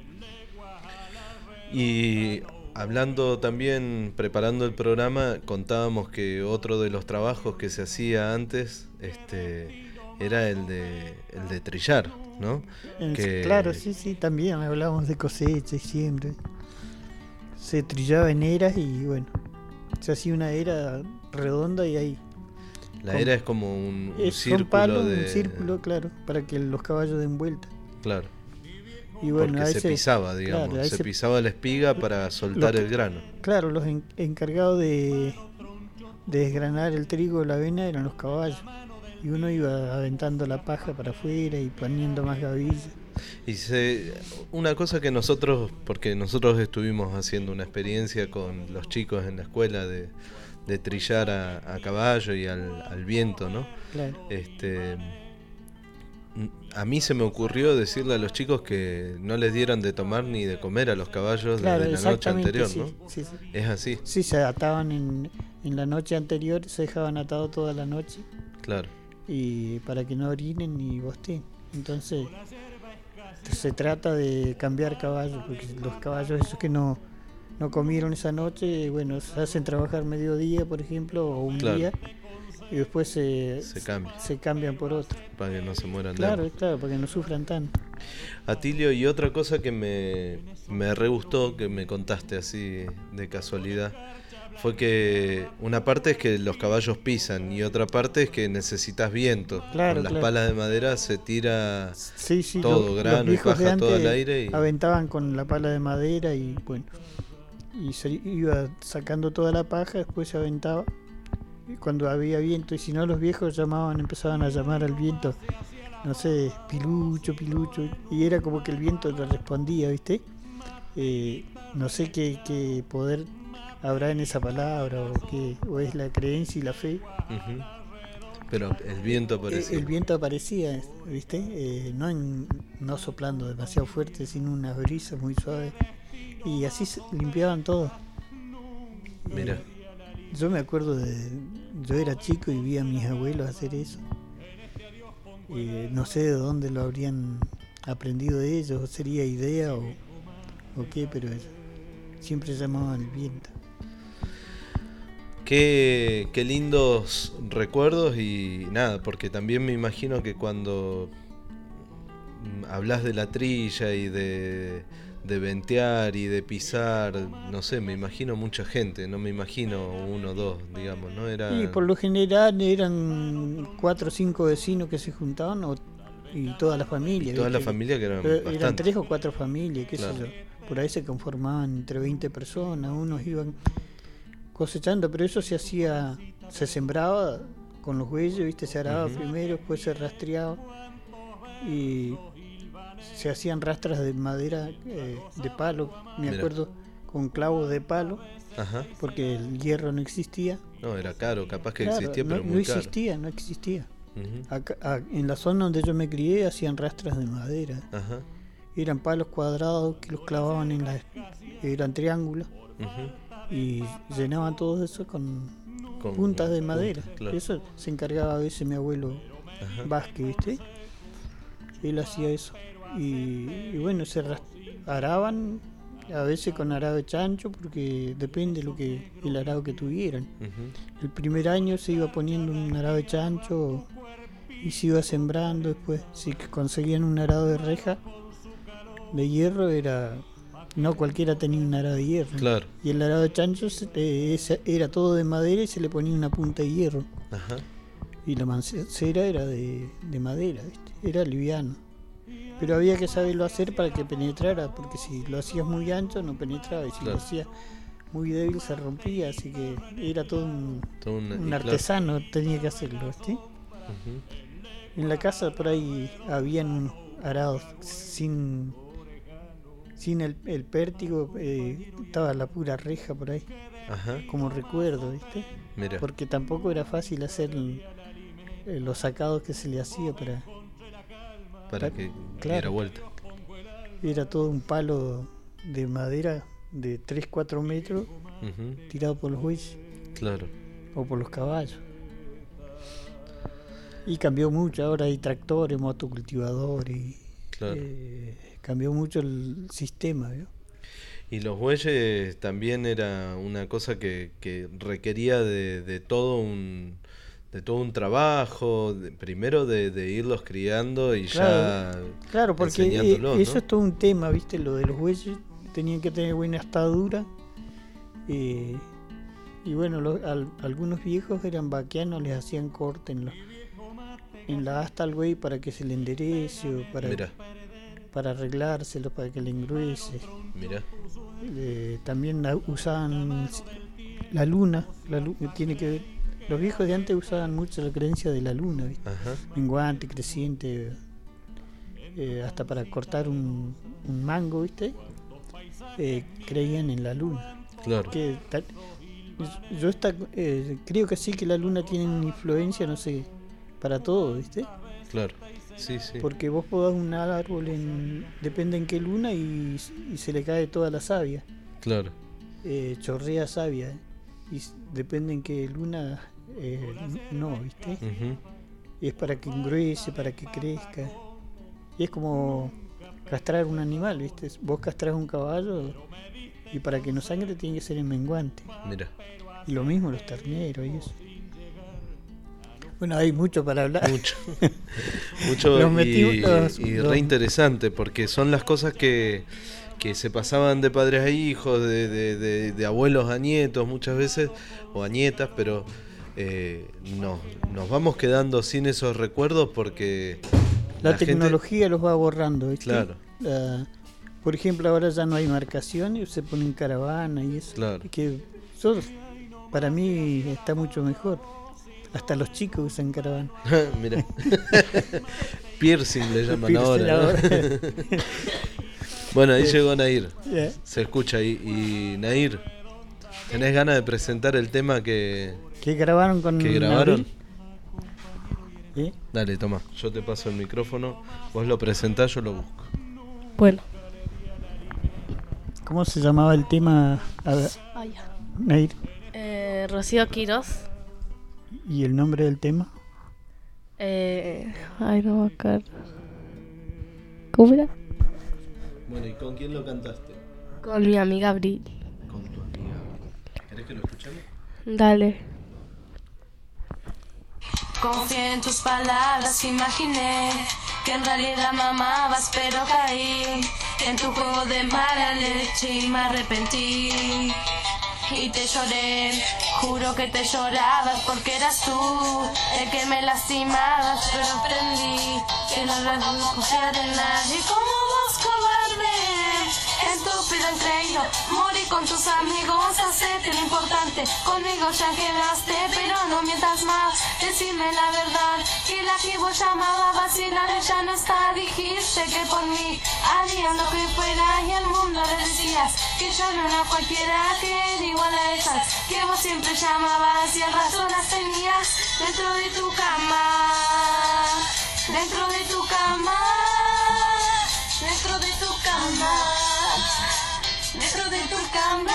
Y hablando también, preparando el programa, contábamos que otro de los trabajos que se hacía antes este, era el de, el de trillar, ¿no? En- Que- Claro, sí, sí, también hablábamos de cosecha y siempre. Se trillaba en eras y bueno, se hacía una era redonda y ahí. La con- era es como un, un Es, círculo son palos, de... un círculo, claro, para que los caballos den vuelta. Claro, Y bueno, porque a se ese- pisaba, digamos, claro, a se ese- pisaba la espiga para soltar Lo- el grano. Claro, los en- encargados de, de desgranar el trigo o la avena eran los caballos. Y uno iba aventando la paja para afuera y poniendo más gavillas. Y se, una cosa que nosotros, porque nosotros estuvimos haciendo una experiencia con los chicos en la escuela de, de trillar a, a caballo y al, al viento, ¿no? Claro. Este, a mí se me ocurrió decirle a los chicos que no les dieran de tomar ni de comer a los caballos Claro, desde la noche exactamente, anterior, sí, ¿no? sí, sí. Es así, Sí, se ataban en, en la noche anterior, se dejaban atados toda la noche claro. y para que no orinen ni bosteen. Entonces se trata de cambiar caballos, porque los caballos esos que no, no comieron esa noche, bueno, se hacen trabajar mediodía, por ejemplo, o un Claro. día, y después se, Se cambia. se cambian por otro. Para que no se mueran de Claro, hambre. claro, para que no sufran tanto. Atilio, y otra cosa que me, me re gustó, que me contaste así de casualidad, fue que una parte es que los caballos pisan y otra parte es que necesitas viento. Claro, Con las claro. palas de madera se tira Sí, sí, todo, lo- grano los y viejos de paja todo al antes aire. Y, aventaban con la pala de madera y bueno, y se iba sacando toda la paja, después se aventaba y cuando había viento, y si no los viejos llamaban, empezaban a llamar al viento, no sé, pilucho, pilucho, y era como que el viento le respondía, ¿viste? Eh, no sé qué, qué poder habrá en esa palabra, o, qué, o es la creencia y la fe. Ujú. Pero el viento Eh, aparecía. El viento aparecía, ¿viste? Eh, no, en- no soplando demasiado fuerte, sino una brisa muy suave. Y así se limpiaban todo. Mira, Eh, yo me acuerdo de. Yo era chico y vi a mis abuelos hacer eso. Eh, no sé de dónde lo habrían aprendido de ellos, o sería idea o, o qué, pero siempre llamaban el viento. qué, qué lindos recuerdos y nada, porque también me imagino que cuando mm, hablas de la trilla y de, de ventear y de pisar, no sé, me imagino mucha gente, no me imagino uno o dos, digamos, ¿no? Era... Y por lo general eran cuatro o cinco vecinos que se juntaban, o- y toda la familia. toda la ¿viste? familia que eran Pero eran bastantes. tres o cuatro familias, qué Claro. sé yo. Por ahí se conformaban entre veinte personas, unos iban cosechando, pero eso se hacía, se sembraba con los bueyes, ¿viste? Se araba Ujú. primero, después se rastreaba y se hacían rastras de madera, eh, de palo, me Mira. acuerdo, con clavos de palo, Ajá. porque el hierro no existía. No, era caro, capaz que Claro, existía, no, pero no muy caro. existía, no existía. Ujú. Acá- a- en la zona donde yo me crié hacían rastras de madera. Ajá. Eran palos cuadrados que los clavaban en las... eran triángulos Ujú. y llenaban todo eso con Con- puntas de con madera. puntas, claro. Eso se encargaba a veces mi abuelo Ajá. Vázquez, ¿viste? Él hacía eso. Y, y bueno, se ras- araban a veces con arado de chancho, porque depende lo que el arado que tuvieran. Ujú. El primer año se iba poniendo un arado de chancho y se iba sembrando. Después, si conseguían un arado de reja de hierro, era no cualquiera tenía un arado de hierro. Claro. Y el arado de chancho se- eh, ese era todo de madera y se le ponía una punta de hierro. Ajá. Y la mancera era de, de madera, ¿viste? Era liviano. Pero había que saberlo hacer para que penetrara, porque si lo hacías muy ancho no penetraba, y si Claro. lo hacías muy débil se rompía, así que era todo un, Todo un- y un claro. artesano, tenía que hacerlo, ¿sí? Ujú. En la casa por ahí habían unos arados sin sin el, el pértigo, eh, estaba la pura reja por ahí, Ajá, como recuerdo, ¿viste? mira. Porque tampoco era fácil hacer el- eh, los sacados que se le hacía para... Para que Claro. diera vuelta. Era todo un palo de madera de tres cuatro metros Ujú, tirado por los bueyes claro. o por los caballos. Y cambió mucho, ahora hay tractores, motocultivadores, y, Claro. eh, cambió mucho el sistema, ¿vio? Y los bueyes también era una cosa que, que requería de, de todo un de todo un trabajo, de- primero de, de irlos criando y Claro, ya Claro, porque eh, enseñándolos, eso ¿no? es todo un tema, ¿viste? Lo de los bueyes, tenían que tener buena estadura. eh, y bueno, lo- al- algunos viejos eran vaqueanos, les hacían corte en, los, en la asta al buey para que se le enderece o para, Mira, para arreglárselo, para que le engruese. mira, Eh, también la- usaban la luna, la lu- tiene que ver. Los viejos de antes usaban mucho la creencia de la luna, ¿viste? ajá, Menguante, creciente, eh, hasta para cortar un, un mango, ¿viste? Eh, creían en la luna. claro, Que tal- yo esta, eh, creo que sí que la luna tiene una influencia, no sé, para todo, ¿viste? claro, sí, sí, Porque vos podás un árbol, en, depende en qué luna, y, y se le cae toda la savia, claro, eh, chorrea savia, ¿eh? Y s- depende en qué luna, eh, n- no, ¿viste? ujú, Y es para que engruese, para que crezca. Y es como castrar un animal, ¿viste? Vos castrás un caballo y para que no sangre tiene que ser en menguante. mira, Y lo mismo los terneros y eso. Bueno, hay mucho para hablar. mucho, mucho Los y, metimos- los- y los- re interesante porque son las cosas que, que se pasaban de padres a hijos, de, de, de, de abuelos a nietos muchas veces, o a nietas, pero eh, nos, nos vamos quedando sin esos recuerdos porque La, la gente- tecnología los va borrando, ¿viste? Claro. La- por ejemplo, ahora ya no hay marcaciones, se ponen caravana y eso. Claro. Que eso, para mí está mucho mejor. Hasta los chicos usan caravana. Mira, piercing le llaman Piercing ahora, ¿no? ahora. Bueno, ahí llegó Nair, Ya. se escucha ahí. Y Nair, ¿tenés ganas de presentar el tema que, ¿Qué grabaron con que grabaron? Abril? ¿Eh? Dale, toma, yo te paso el micrófono, vos lo presentás, yo lo busco. Bueno, ¿Cómo se llamaba el tema, a ver, ah, ya. Nair? Eh, Rocío Quirós. ¿Y el nombre del tema? Eh, ay, no me acuerdo. ¿Cómo era? Bueno, ¿y con quién lo cantaste? Con mi amiga Abril. Con tu amiga. ¿Querés que lo escuchemos? Dale. Confié en tus palabras, imaginé que en realidad me amabas, pero caí en tu juego de mala leche y me arrepentí. Y te lloré, juro que te llorabas porque eras tú el que me lastimabas, pero aprendí que no debo confiar en nadie como vos, cobarde. Estúpido, increíble, morí con tus amigos, hacerte lo importante, conmigo ya quedaste, pero no mientas más, decime la verdad, que la que vos llamabas vacilar ya no está, dijiste que por mí harían lo que fuera y al mundo le decías que yo no era cualquiera, que era igual a esas que vos siempre llamabas y el razón las tenías dentro de tu cama, dentro de tu cama, dentro de tu cama, dentro de tu cama.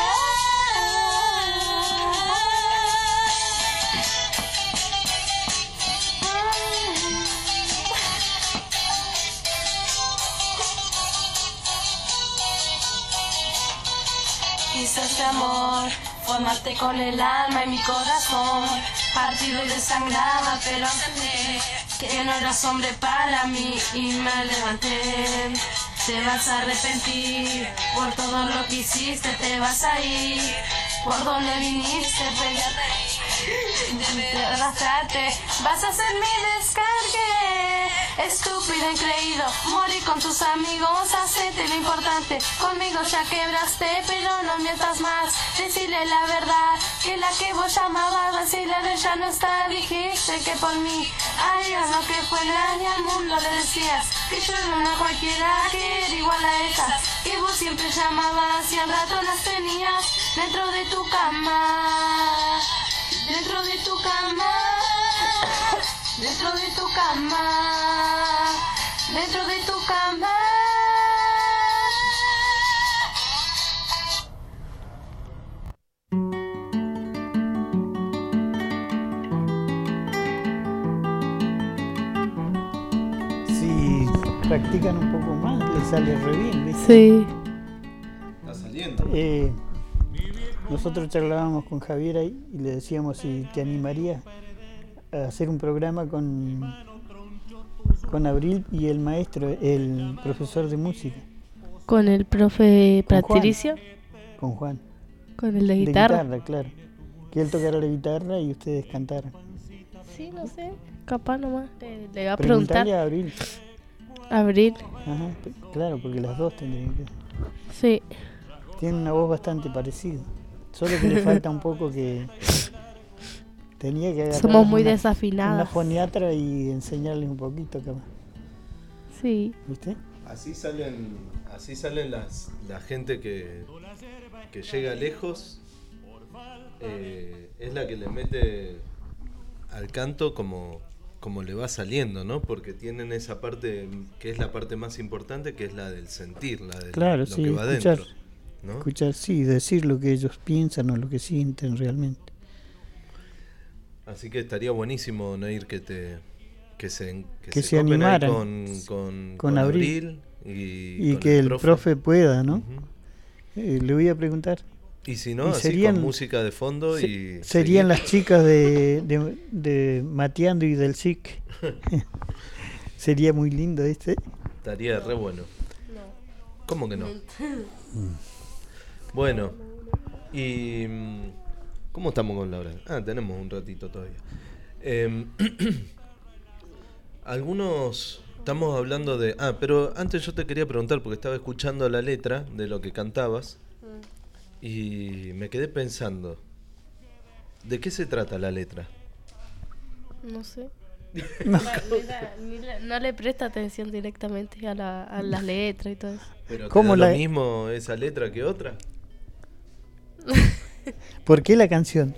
Quizás amor, formarte con el alma y mi corazón, partido y desangrada, pero entendí que no eras hombre para mí y me levanté. Te vas a arrepentir por todo lo que hiciste, te vas a ir por donde viniste, pégate, de arrastrarte, vas a ser mi descargue. estúpido, increído. Morir con tus amigos, hacete lo importante. Conmigo ya quebraste, pero no mientas más. Decirle la verdad, que la que vos llamabas vacilar ya no está. Dijiste que por mí harías lo que fuera y al mundo le decías que yo era una cualquiera, que era igual a esa. Que vos siempre llamabas y al rato las tenías dentro de tu cama. Dentro de tu cama. Dentro de tu cama. Dentro de tu cama. Si practican un poco más, les sale re bien, ¿viste? Sí. Está saliendo. Eh, nosotros charlábamos con Javier ahí y le decíamos si te animarías a hacer un programa con, con Abril y el maestro, el profesor de música, Con el profe Con Juan. Patricio. con Juan. Con el de De guitarra. guitarra, claro. Que él tocara la guitarra y ustedes cantaran. Sí, no sé. Capaz nomás. Le, le va a preguntar. Preguntarle a Abril. Abril. Ajá, p- claro, porque las dos tendrían que... Sí. Tienen una voz bastante parecida. Solo que le falta un poco que... Tenía que agarrar Somos muy una- desafinadas. Una foniatra y enseñarles un poquito, capaz. Sí. ¿Viste? Así salen, así salen las, la gente que, que llega lejos, eh, es la que le mete al canto como, como le va saliendo, ¿no? Porque tienen esa parte que es la parte más importante, que es la del sentir, la de Claro, lo sí, que va escuchar. adentro, ¿no? Escuchar, sí, decir lo que ellos piensan o lo que sienten realmente. Así que estaría buenísimo, Nair, que te que se, que Que se se copen ahí animaran con, con, con con Abril. Abril y, Y con que el profe, pueda, ¿no? Ujú. Eh, le voy a preguntar. Y si no, Y así serían- con música de fondo Se- y serían seguir. las chicas de, de, de Mateando y del S I C. Sería muy lindo este. Estaría re bueno. ¿Cómo que no? Bueno, y mm, ¿cómo estamos con la hora? Ah, tenemos un ratito todavía. Em, algunos estamos hablando de... Ah, pero antes yo te quería preguntar, porque estaba escuchando la letra de lo que cantabas y me quedé pensando, ¿de qué se trata la letra? No sé. No, ni la- ni la- no le presta atención directamente a, la, a las letras y todo eso. ¿Pero te ¿Cómo da la- lo mismo esa letra que otra? ¿Por qué la canción?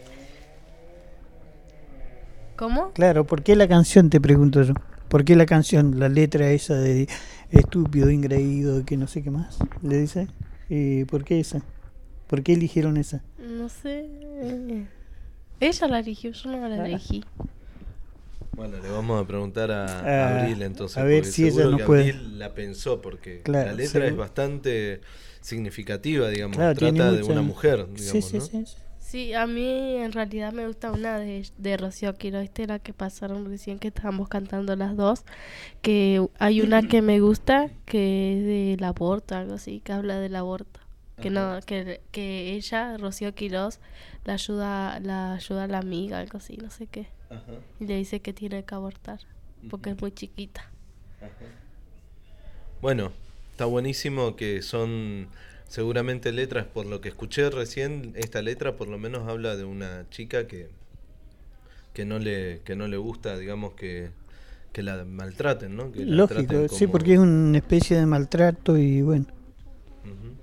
¿Cómo? Claro, ¿por qué la canción? Te pregunto yo. ¿Por qué la canción? La letra esa de estúpido, ingreído, que no sé qué más. ¿Le dice? Eh, ¿Por qué esa? ¿Por qué eligieron esa? No sé. eh, Ella la eligió, yo no la Ah. elegí. Bueno, le vamos a preguntar a, Ah, a Abril entonces. a ver porque si ella seguro nos que puede- Abril la pensó porque Claro, la letra seguro. es bastante significativa, digamos. Claro, tiene Trata de mucha- una mujer, digamos, Sí, sí, ¿no? sí, sí. Sí, a mí en realidad me gusta una de, de Rocío Quiroz, esta la que pasaron recién, que estábamos cantando las dos, que hay una que me gusta que es del aborto, algo así, que habla del aborto, que no, que, que ella, Rocío Quiroz, la ayuda, la ayuda a la amiga, algo así, no sé qué, Ajá, y le dice que tiene que abortar, porque es muy chiquita. ajá. Bueno, está buenísimo que son seguramente letras, por lo que escuché recién, esta letra por lo menos habla de una chica que que no le que no le gusta, digamos, que, que la maltraten, ¿no? Que la Lógico, traten sí, como- porque es una especie de maltrato y bueno. Ujú.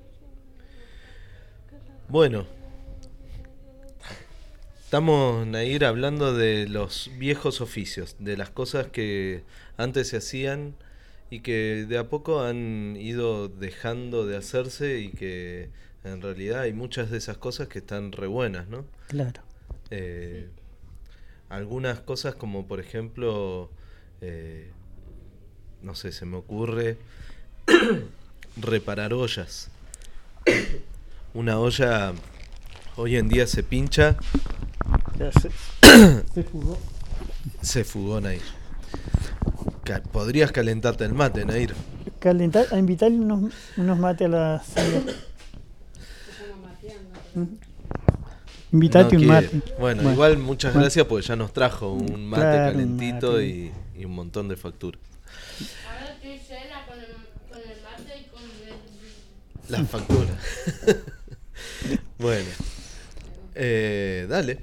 Bueno, estamos, Nair, hablando de los viejos oficios, de las cosas que antes se hacían y que de a poco han ido dejando de hacerse y que en realidad hay muchas de esas cosas que están re buenas, ¿no? Claro. Eh, algunas cosas como por ejemplo, eh, no sé, se me ocurre reparar ollas. Una olla hoy en día se pincha, Ya se, se fugó. se fugó, Nair. Ca- Podrías calentarte el mate, Nair. Calentar, a invitarle unos, unos mates a la señora. ¿Mm? Invitate No un quiere. mate. Bueno, igual muchas Bueno. gracias porque ya nos trajo un mate Claro, un calentito mate. y, y un montón de facturas. Ahora estoy llena con el, con el mate y con el... La factura. Bueno. Eh, dale.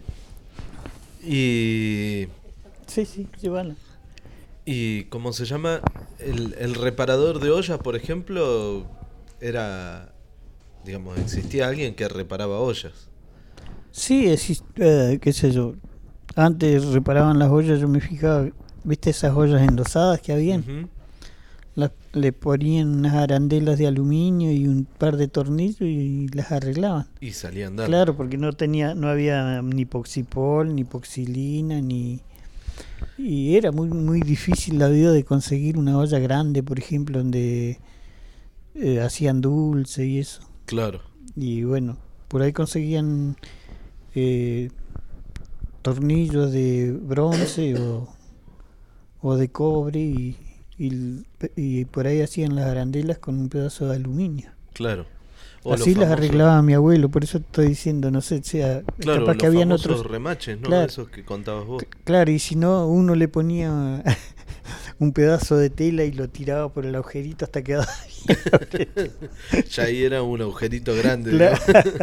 Y... Sí, sí, llévala. ¿Y cómo se llama? El, el reparador de ollas, por ejemplo, era... Digamos, existía alguien que reparaba ollas. Sí, exist- eh, qué sé yo. Antes reparaban las ollas, yo me fijaba, ¿viste esas ollas endosadas que habían? Ujú. Las, le ponían unas arandelas de aluminio y un par de tornillos y las arreglaban. Y salían dando. Claro, porque no tenía, no había ni poxipol, ni poxilina, ni... Y era muy muy difícil la vida de conseguir una olla grande, por ejemplo, donde eh, hacían dulce y eso. Claro. Y bueno, por ahí conseguían eh, tornillos de bronce o, o de cobre y, y, y por ahí hacían las arandelas con un pedazo de aluminio. Claro. O Así los las famosos- arreglaba mi abuelo, por eso estoy diciendo, no sé, sea, Claro, capaz los que habían famosos otros... remaches, ¿no? Claro. Esos que contabas vos. C- Claro, y si no, uno le ponía un pedazo de tela y lo tiraba por el agujerito hasta quedaba bien. Ya ahí era un agujerito grande. Claro.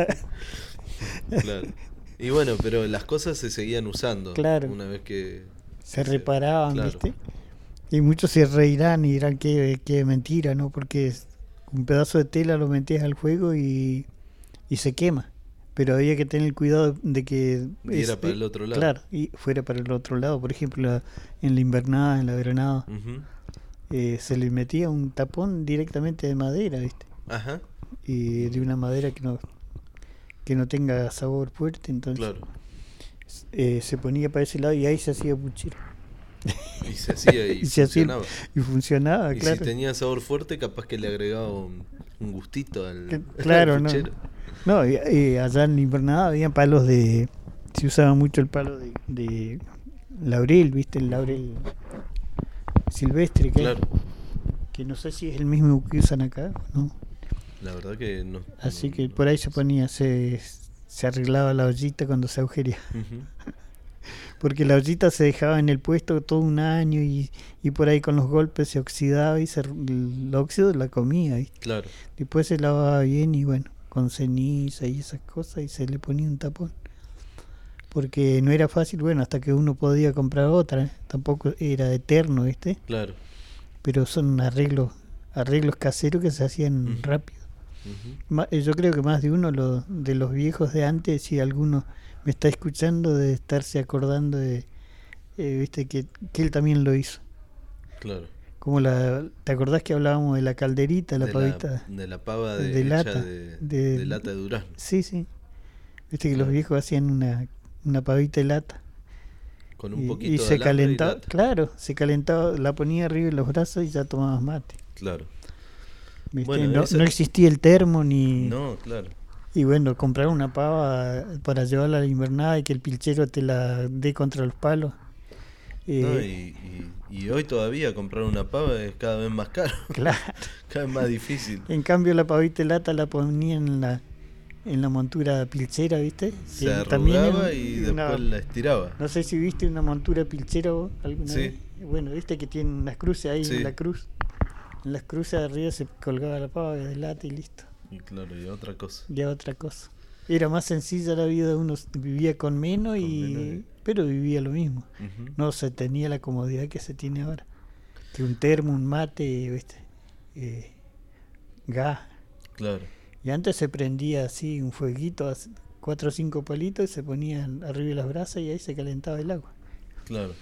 ¿no? Claro. Y bueno, pero las cosas se seguían usando. Claro. Una vez que... Se reparaban, Claro. ¿viste? Y muchos se reirán y dirán que, que mentira, ¿no? Porque es- un pedazo de tela lo metías al fuego y, y se quema. Pero había que tener cuidado de que... Diera para el otro lado. Claro, y fuera para el otro lado. Por ejemplo, la- en la invernada, en la veranada, Ujú. eh, se le metía un tapón directamente de madera, ¿viste? Ajá, Y de una madera que no que no tenga sabor fuerte, entonces claro. eh, se ponía para ese lado y ahí se hacía puchero. Y se hacía y, Y se hacía- funcionaba. Y funcionaba, Y claro. si tenía sabor fuerte, capaz que le agregaba un, un gustito al, Que- claro, al no. puchero. No, y, y allá en la invernada había palos de... Se usaba mucho el palo de, de laurel, ¿viste? El laurel silvestre, que, Claro. que no sé si es el mismo que usan acá o no. La verdad que no. Así no- que no- por ahí se ponía, se, se arreglaba la ollita cuando se agujería. Ujú. Porque la ollita se dejaba en el puesto todo un año y, y por ahí con los golpes se oxidaba y se, el óxido la comía. ¿Viste? Claro. Después se lavaba bien y bueno, con ceniza y esas cosas y se le ponía un tapón. Porque no era fácil, bueno, hasta que uno podía comprar otra. ¿eh? Tampoco era eterno, ¿viste? Claro. Pero son arreglos arreglos caseros que se hacían Ujú. rápido. Ujú. Ma- eh, Yo creo que más de uno lo- de los viejos de antes, si alguno me está escuchando, de estarse acordando de, eh, viste, que, que él también lo hizo. Claro. Como la, ¿te acordás que hablábamos de la calderita, la de, pavita? la, de la pava de, de hecha lata, de, de- de lata de durazno. Sí, sí. Viste que Claro. los viejos hacían una, una pavita de lata. Con un Y, poquito y de se alambre y calentaba, lata. claro, se calentaba, la ponía arriba de los brazos y ya tomabas mate. Claro. ¿Viste? Bueno, no, esa- no existía el termo ni... No, claro. Y bueno, comprar una pava para llevarla a la invernada y que el pilchero te la dé contra los palos. Eh, No, y, y, y hoy todavía comprar una pava es cada vez más caro. Claro. Cada vez más difícil. En cambio la pavita de lata la ponían en la, en la montura pilchera, ¿viste? Se Que arrugaba es y una- después la estiraba. No sé si viste una montura pilchera vos alguna Sí. vez. Bueno, viste que tiene unas cruces ahí Sí. en la cruz. En las cruces de arriba se colgaba la pava de lata y listo. Y claro, y otra cosa. Ya otra cosa. Era más sencilla la vida, uno vivía con menos, Con y menos y- pero vivía lo mismo. Ujú. No se tenía la comodidad que se tiene ahora. Que un termo, un mate, ¿viste? Eh, gas. Claro. Y antes se prendía así un fueguito, as- cuatro o cinco palitos, y se ponían arriba de las brasas y ahí se calentaba el agua. Claro.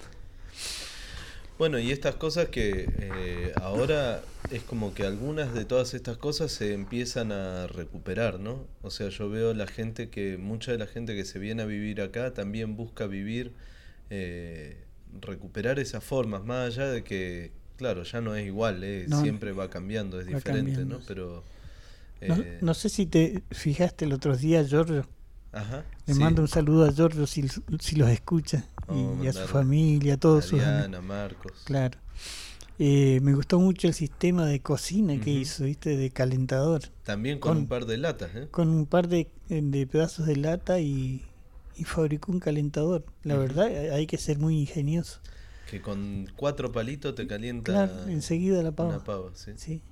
Bueno, y estas cosas que eh, ahora es como que algunas de todas estas cosas se empiezan a recuperar, ¿no? O sea, yo veo la gente que, mucha de la gente que se viene a vivir acá también busca vivir, eh, recuperar esas formas, más allá de que, claro, ya no es igual, eh, No, siempre va cambiando, es va diferente, cambiando, ¿no? sí. Pero... No, eh, no sé si te fijaste el otro día, Giorgio. Ajá, Le sí. mando un saludo a Giorgio si, si los escucha. Vamos y a a su mandarle familia, a todos sus amigos. Diana, Marcos. Claro. Eh, me gustó mucho el sistema de cocina que Ujú. hizo, ¿viste? De calentador. También con, Con- un par de latas, ¿eh? Con un par de, de pedazos de lata y, y fabricó un calentador. La Ujú. verdad, hay que ser muy ingenioso. Que con cuatro palitos te calienta Claro, enseguida la pava. una pava, sí. Sí.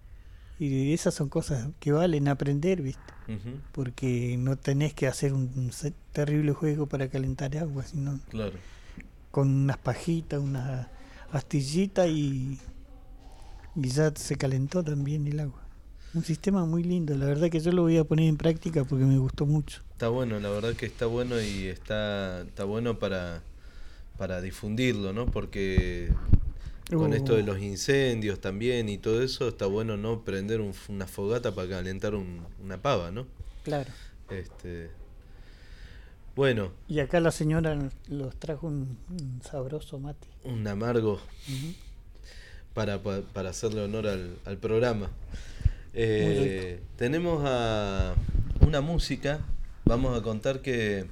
Y esas son cosas que valen aprender, ¿viste? Ujú, Porque no tenés que hacer un, un se- terrible juego para calentar agua, sino claro. con unas pajitas, una astillita y, y ya se calentó también el agua. Un sistema muy lindo, la verdad que yo lo voy a poner en práctica porque me gustó mucho. Está bueno, la verdad que está bueno y está, está bueno para, para difundirlo, ¿no? Porque con Uh. esto de los incendios también y todo eso, está bueno no prender un- una fogata para calentar un- una pava, ¿no? Claro. Este, bueno, Y acá la señora nos- los trajo un, un sabroso mate. un amargo Ujú. para, pa- para hacerle honor al, al programa. Eh, tenemos a una música, vamos a contar que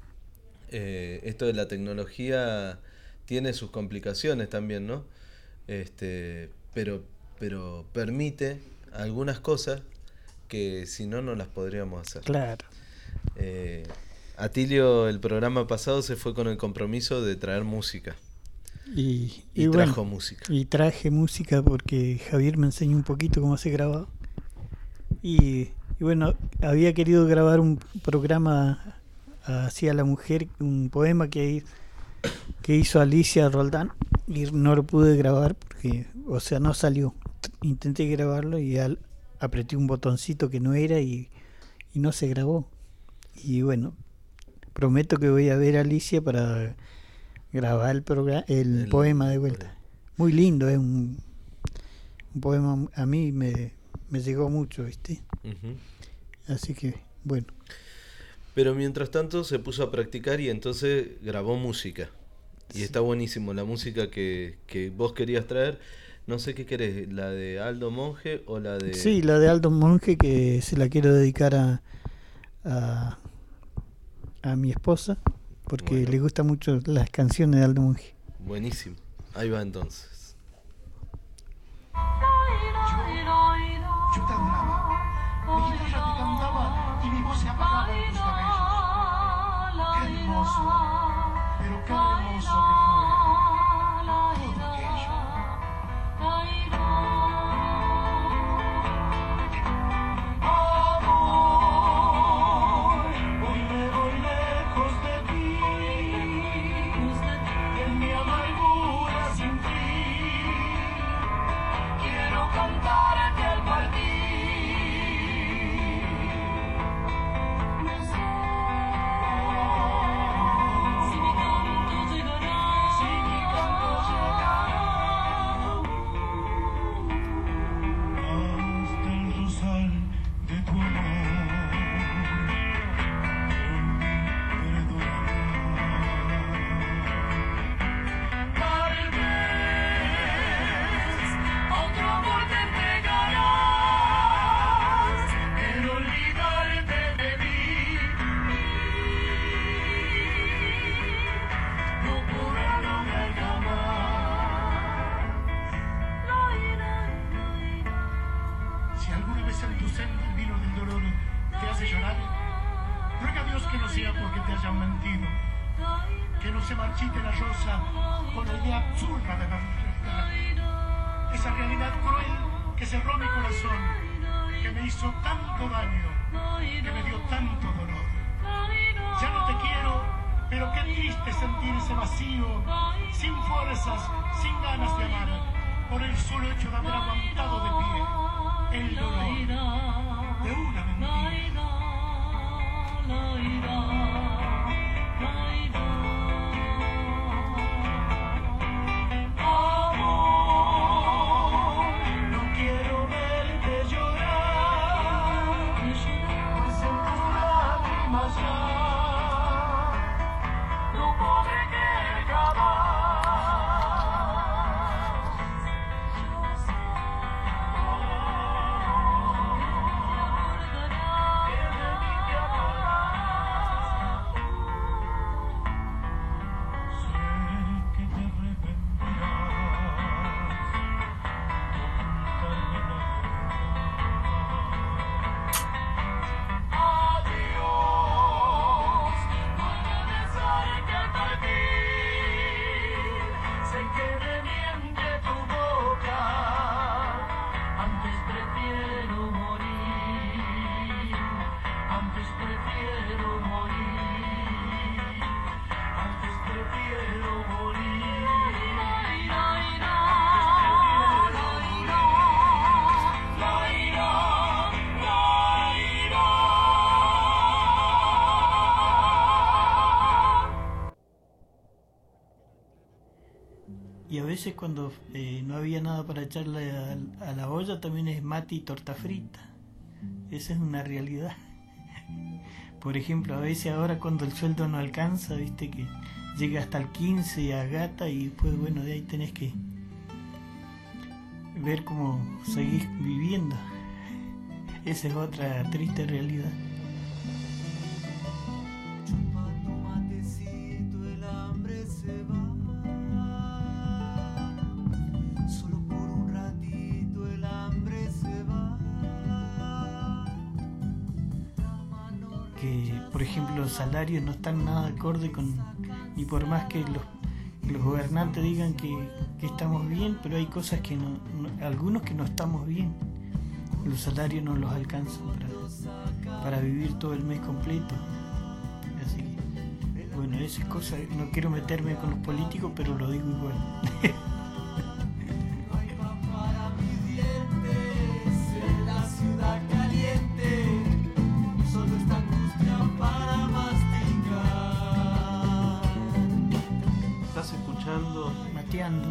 eh, esto de la tecnología tiene sus complicaciones también, ¿no? Este, pero, pero permite algunas cosas que si no, no las podríamos hacer. Claro. Eh, Atilio el programa pasado se fue con el compromiso de traer música Y, y, y trajo bueno, música. y traje música porque Javier me enseñó un poquito cómo se grababa. Y, y bueno, había querido grabar un programa hacia la mujer, un poema que, que hizo Alicia Roldán y no lo pude grabar porque, o sea, no salió. Intenté grabarlo y al, apreté un botoncito que no era y, y no se grabó. Y bueno, prometo que voy a ver a Alicia para grabar el, programa, el, El poema de vuelta. poema. Muy lindo, es un, un poema, a mí me, me llegó mucho, ¿viste? Ujú. Así que, bueno, Pero mientras tanto se puso a practicar y entonces grabó música. Y Sí. está buenísimo la música que, que vos querías traer. No sé qué querés, la de Aldo Monge o la de... sí, la de Aldo Monge que se la quiero dedicar a, a, a mi esposa porque Bueno. le gustan mucho las canciones de Aldo Monge. Buenísimo. Ahí va entonces. Yo te adoraba, mi guitarra te cantaba y mi voz se apagaba en tus cabellos. Qué hermoso, pero qué hermoso que fue todo aquello. Amor, hoy me voy lejos de ti, en mi amargura sin fin. Quiero cantarte al partir. No sé si mi canto llegará, si mi canto llegará hasta el rosal de tu amor. Tal vez otro amor te entregarás, pero olvidarte de mí no podrá lograr jamás. Si alguna vez en tu seno el vino del dolor te hace llorar, ruega a Dios que no sea porque te hayan mentido, que no se marchite la rosa con la idea absurda de la realidad. Esa realidad cruel que cerró mi corazón, que me hizo tanto daño, que me dio tanto dolor. Ya no te quiero, pero qué triste sentir ese vacío, sin fuerzas, sin ganas de amar, por el solo hecho de haber aguantado de pie el dolor de una mentira. Amor, no quiero verte llorar, pues en tus lágrimas ya no podré querer jamás. veces cuando eh, no había nada para echarle a, a la olla también es mate y torta frita. Esa es una realidad. Por ejemplo, a veces ahora cuando el sueldo no alcanza, viste que llega hasta el quince a gata y después, bueno, de ahí tenés que ver cómo seguís viviendo. Esa es otra triste realidad. Que, por ejemplo, los salarios no están nada acorde con, ni por más que los, los gobernantes digan que, que estamos bien, pero hay cosas que no, no, algunos que no estamos bien. Los salarios no los alcanzan para, para vivir todo el mes completo. Así que, bueno, esas cosas, no quiero meterme con los políticos, pero lo digo igual. Estás escuchando Mateando.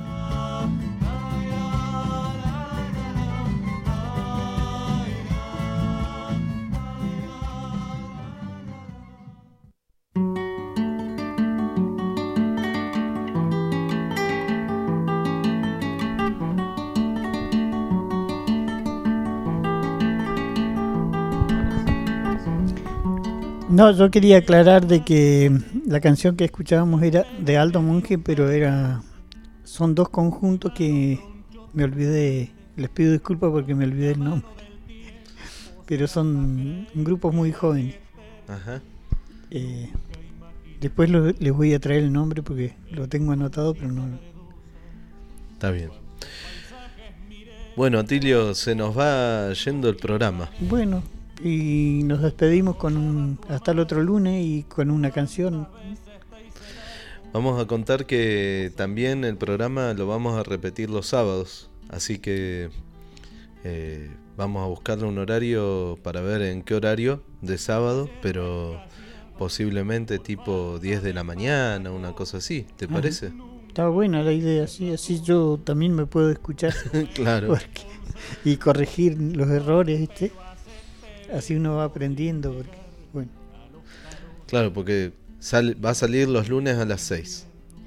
No, yo quería aclarar de que la canción que escuchábamos era de Aldo Monge, pero era son dos conjuntos que me olvidé, les pido disculpas porque me olvidé el nombre, pero son grupos muy jóvenes. Ajá. Eh, después lo, les voy a traer el nombre porque lo tengo anotado, pero no. Está bien. Bueno, Atilio, se nos va yendo el programa. Bueno, y nos despedimos con un, hasta el otro lunes y con una canción. Vamos a contar que también el programa lo vamos a repetir los sábados, así que eh, vamos a buscarle un horario para ver en qué horario de sábado, pero posiblemente tipo diez de la mañana, una cosa así, ¿te Ajá. parece? Está buena la idea, sí, así yo también me puedo escuchar. Claro. Porque, y corregir los errores, ¿viste? Así uno va aprendiendo, porque, bueno. Claro, porque sale, va a salir los lunes a las seis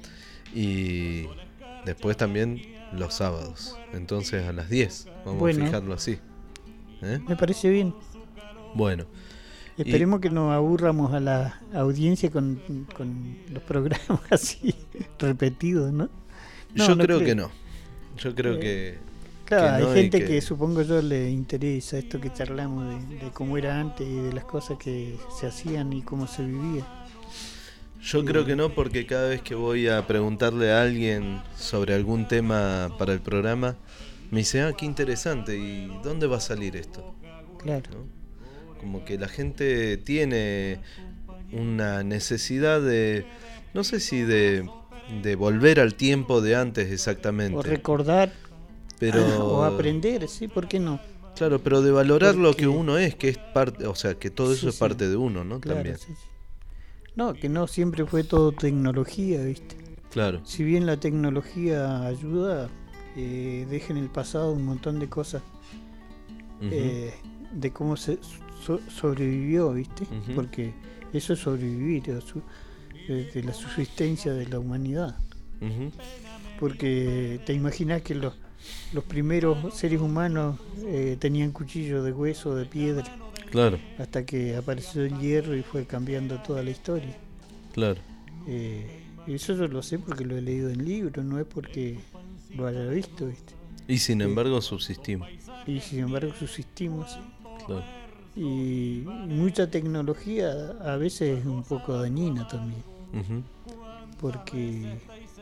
y después también los sábados, entonces a las diez, vamos Bueno. a fijarlo así. ¿Eh? Me parece bien. Bueno. Esperemos y... que no aburramos a la audiencia con, con los programas así repetidos, ¿no? no yo no creo, creo que no. Yo creo eh, que... Claro, que no, hay gente que... que supongo yo le interesa esto que charlamos de, de cómo era antes y de las cosas que se hacían y cómo se vivía. Yo eh... creo que no, porque cada vez que voy a preguntarle a alguien sobre algún tema para el programa, me dice, ah, qué interesante, ¿y dónde va a salir esto? Claro. ¿No? Como que la gente tiene una necesidad de, no sé si de, de volver al tiempo de antes exactamente. O recordar, pero o aprender, sí, ¿por qué no? Claro, pero de valorar Porque... lo que uno es, que es parte, o sea, que todo eso sí, es sí. parte de uno, ¿no? Claro, También. sí, sí. No, que no siempre fue todo tecnología, ¿viste? Claro. Si bien la tecnología ayuda, eh, deja en el pasado un montón de cosas uh-huh. eh, de cómo se so- sobrevivió, ¿viste? Uh-huh. Porque eso es sobrevivir, de, su- de, de la subsistencia de la humanidad. Uh-huh. Porque te imaginas que los, los primeros seres humanos eh, tenían cuchillos de hueso, de piedra. Claro. Hasta que apareció el hierro y fue cambiando toda la historia. Claro. Eh, eso yo lo sé porque lo he leído en libros, no es porque lo haya visto, ¿viste? Y sin eh, embargo subsistimos. Y sin embargo subsistimos, ¿sí? Claro. Y mucha tecnología a veces es un poco dañina también. Uh-huh. Porque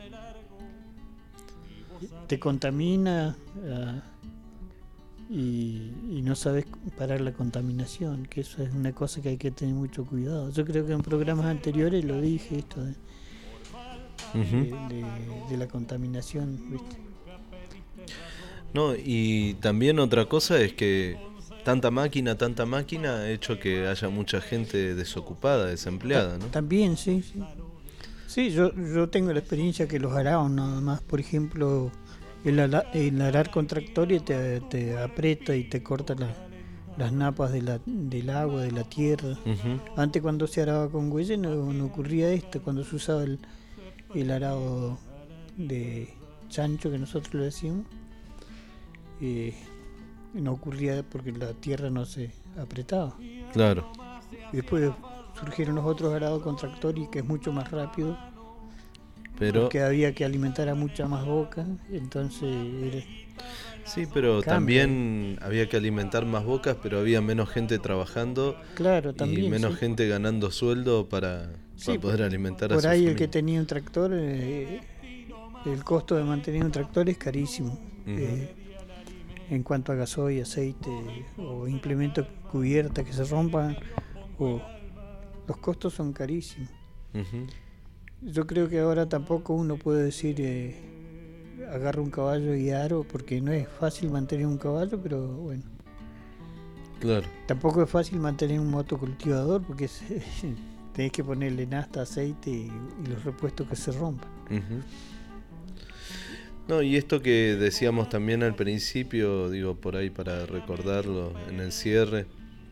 te contamina uh, y, y no sabes parar la contaminación, que eso es una cosa que hay que tener mucho cuidado. Yo creo que en programas anteriores lo dije, esto de, uh-huh. de, de, de la contaminación, ¿viste? No, y también otra cosa es que tanta máquina, tanta máquina ha hecho que haya mucha gente desocupada, desempleada, ¿no? También, sí, sí. Sí, yo, yo tengo la experiencia que los arados nada más, por ejemplo, el, ala, el arar con tractor y te, te aprieta y te corta la, las napas de la, del agua, de la tierra. Uh-huh. Antes cuando se araba con güelle no, no ocurría esto, cuando se usaba el, el arado de chancho que nosotros le decíamos, eh, no ocurría porque la tierra no se apretaba. Claro. Y después surgieron los otros arados con tractor y que es mucho más rápido, pero porque había que alimentar a mucha más boca, entonces era... Sí, pero cambio. También había que alimentar más bocas, pero había menos gente trabajando. Claro, también, y menos sí. gente ganando sueldo para, sí, para poder alimentar a por su ahí familia. El que tenía un tractor, eh, el costo de mantener un tractor es carísimo. Uh-huh. eh, en cuanto a gasoil, aceite o implementos cubiertas que se rompan, o los costos son carísimos. Uh-huh. Yo creo que ahora tampoco uno puede decir eh, agarra un caballo y aro, porque no es fácil mantener un caballo, pero bueno. Claro. Tampoco es fácil mantener un motocultivador, porque es, tenés que ponerle nafta, aceite y, y los repuestos que se rompan. Uh-huh. No, y esto que decíamos también al principio, digo por ahí para recordarlo en el cierre,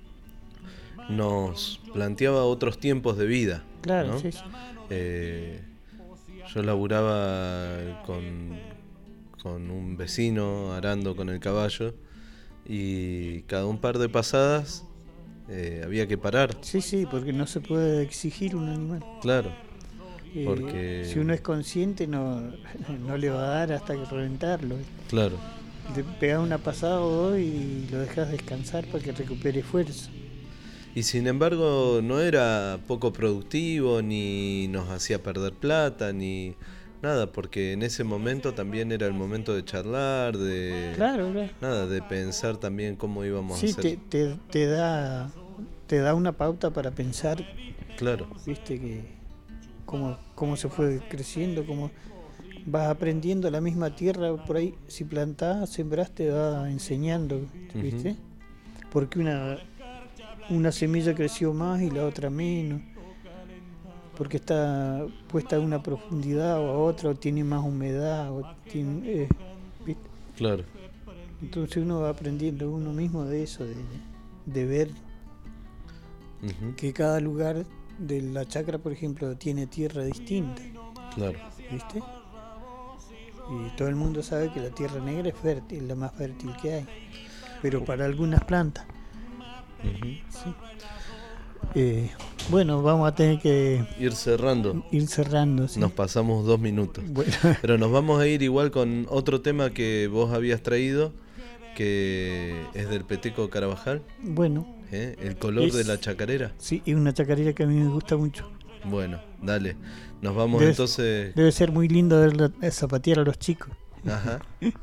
nos planteaba otros tiempos de vida. Claro, ¿no? sí, sí. Eh, yo laburaba con, con un vecino arando con el caballo y cada un par de pasadas eh, había que parar. Sí, sí, porque no se puede exigir un animal. Claro. Eh, Porque si uno es consciente no, no le va a dar hasta que reventarlo. Claro. Te pegas una pasada o dos y lo dejas descansar para que recupere fuerza. Y sin embargo no era poco productivo, ni nos hacía perder plata, ni nada, porque en ese momento también era el momento de charlar, de claro, claro. nada, de pensar también cómo íbamos sí, a hacer. Sí, te, te, te da te da una pauta para pensar. Claro. Viste que Cómo, cómo se fue creciendo, cómo vas aprendiendo la misma tierra, por ahí si plantás, sembraste, va enseñando, ¿viste? Uh-huh. Porque una, una semilla creció más y la otra menos, porque está puesta a una profundidad o a otra, o tiene más humedad, o tiene, eh, ¿viste? Claro. Entonces uno va aprendiendo uno mismo de eso, de, de ver uh-huh. que cada lugar de la chacra, por ejemplo, tiene tierra distinta. Claro. ¿Viste? Y todo el mundo sabe que la tierra negra es fértil, la más fértil que hay. Pero para algunas plantas. Uh-huh. Sí. Eh, bueno, vamos a tener que ir cerrando. Ir cerrando, sí. Nos pasamos dos minutos. Bueno. Pero nos vamos a ir igual con otro tema que vos habías traído, que es del Peteco Carabajal. Bueno. ¿Eh? El color es, de la chacarera. Sí, es una chacarera que a mí me gusta mucho. Bueno, dale. Nos vamos debe, entonces. Debe ser muy lindo ver zapatear a los chicos. Ajá.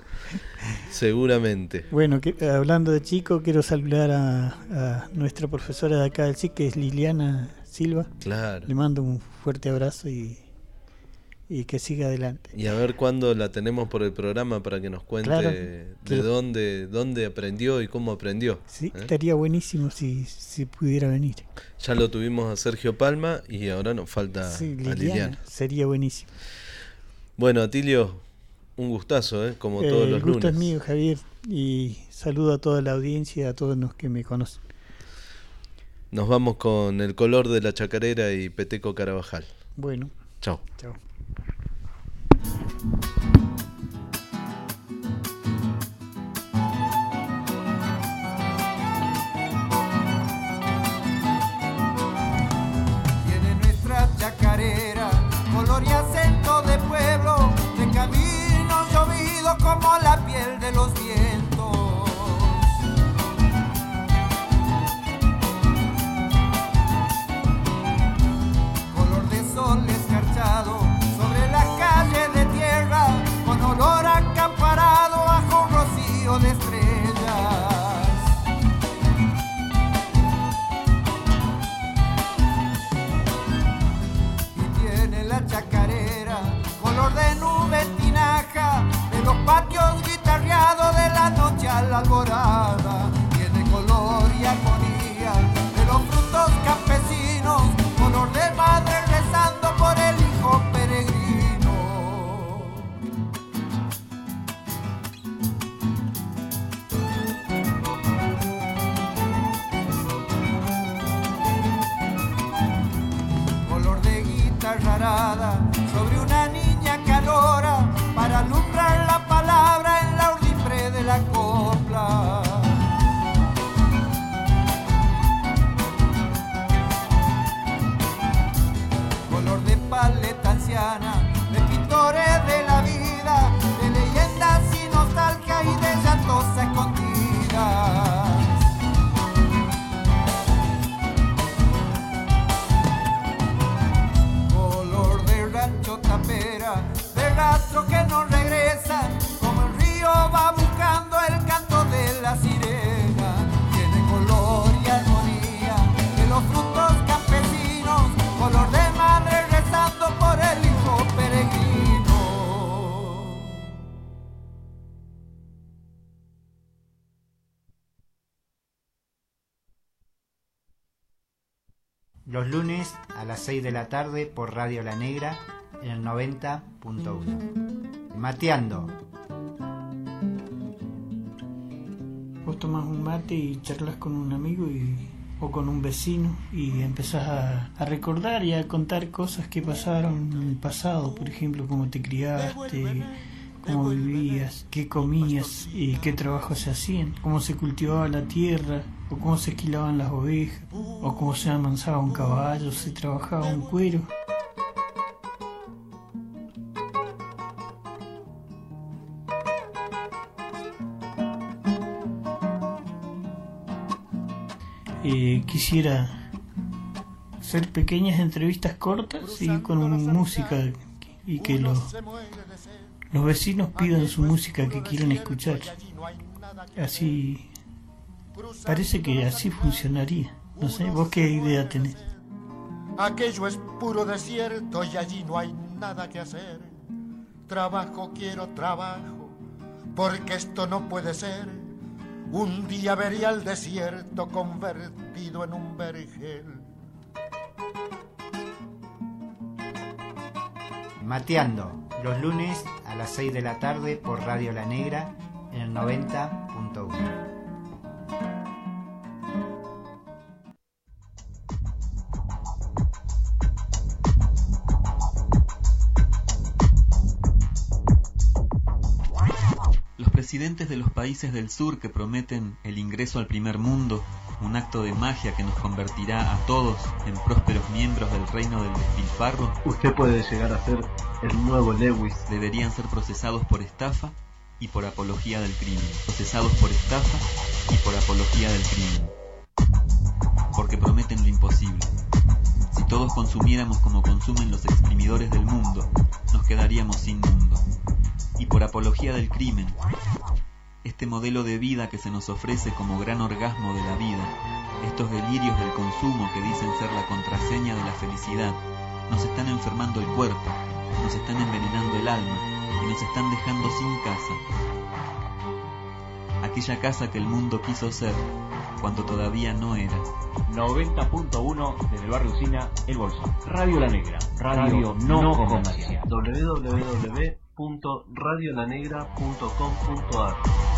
Seguramente. Bueno, que, hablando de chicos, quiero saludar a, a nuestra profesora de acá del C I C, que es Liliana Silva. Claro. Le mando un fuerte abrazo y, y que siga adelante. Y a ver cuándo la tenemos por el programa para que nos cuente claro, de claro. dónde dónde aprendió y cómo aprendió. Sí, ¿eh? Estaría buenísimo si, si pudiera venir. Ya lo tuvimos a Sergio Palma y ahora nos falta sí, a Liliana. Sería buenísimo. Bueno, Atilio, un gustazo, ¿eh? Como eh, todos los lunes. El gusto lunes. es mío, Javier, y saludo a toda la audiencia, a todos los que me conocen. Nos vamos con El color de la chacarera y Peteco Carabajal. Bueno. Chao. Chao. Tiene nuestra chacarera color y acento de pueblo, de caminos llovidos como la piel de los vientos. Color de sol escarchado mirada sobre una niña que adora para alumbrar la palabra en la urdimbre de la copla. Color de paleta anciana, de pintores de la vida, de leyendas y nostalgia y de llantos escondidas. Color de rancho tapera, de rastro que no regresa, como el río va buscando el canto de la sirena. Tiene color y armonía de los frutos campesinos, color de madre rezando por el hijo peregrino. Los lunes a las seis de la tarde por Radio La Negra en el noventa punto uno. Mateando. Vos tomás un mate y charlas con un amigo y, o con un vecino y empezás a, a recordar y a contar cosas que pasaron en el pasado, por ejemplo, cómo te criaste, cómo vivías, qué comías y qué trabajos se hacían, cómo se cultivaba la tierra, o cómo se esquilaban las ovejas, o cómo se amansaba un caballo, se trabajaba un cuero. Eh, quisiera hacer pequeñas entrevistas cortas y con música y que los, los vecinos pidan su música que quieren escuchar. Así parece que así funcionaría. No sé, ¿vos qué idea tenés? Aquello es puro desierto y allí no hay nada que hacer. Trabajo, quiero trabajo, porque esto no puede ser. Un día vería el desierto convertido en un vergel. Mateando, los lunes a las seis de la tarde por Radio La Negra en el noventa punto uno. Presidentes de los países del sur que prometen el ingreso al primer mundo, un acto de magia que nos convertirá a todos en prósperos miembros del reino del despilfarro. Usted puede llegar a ser el nuevo Lewis. Deberían ser procesados por estafa y por apología del crimen. Procesados por estafa y por apología del crimen. Porque prometen lo imposible. Si todos consumiéramos como consumen los exprimidores del mundo, nos quedaríamos sin mundo. Y por apología del crimen, este modelo de vida que se nos ofrece como gran orgasmo de la vida, estos delirios del consumo que dicen ser la contraseña de la felicidad, nos están enfermando el cuerpo, nos están envenenando el alma y nos están dejando sin casa. Aquella casa que el mundo quiso ser cuando todavía no era. noventa punto uno desde el barrio Usina, El Bolsón. Radio La Negra, radio, radio no, no comercial. w w w punto radio la negra punto com punto a r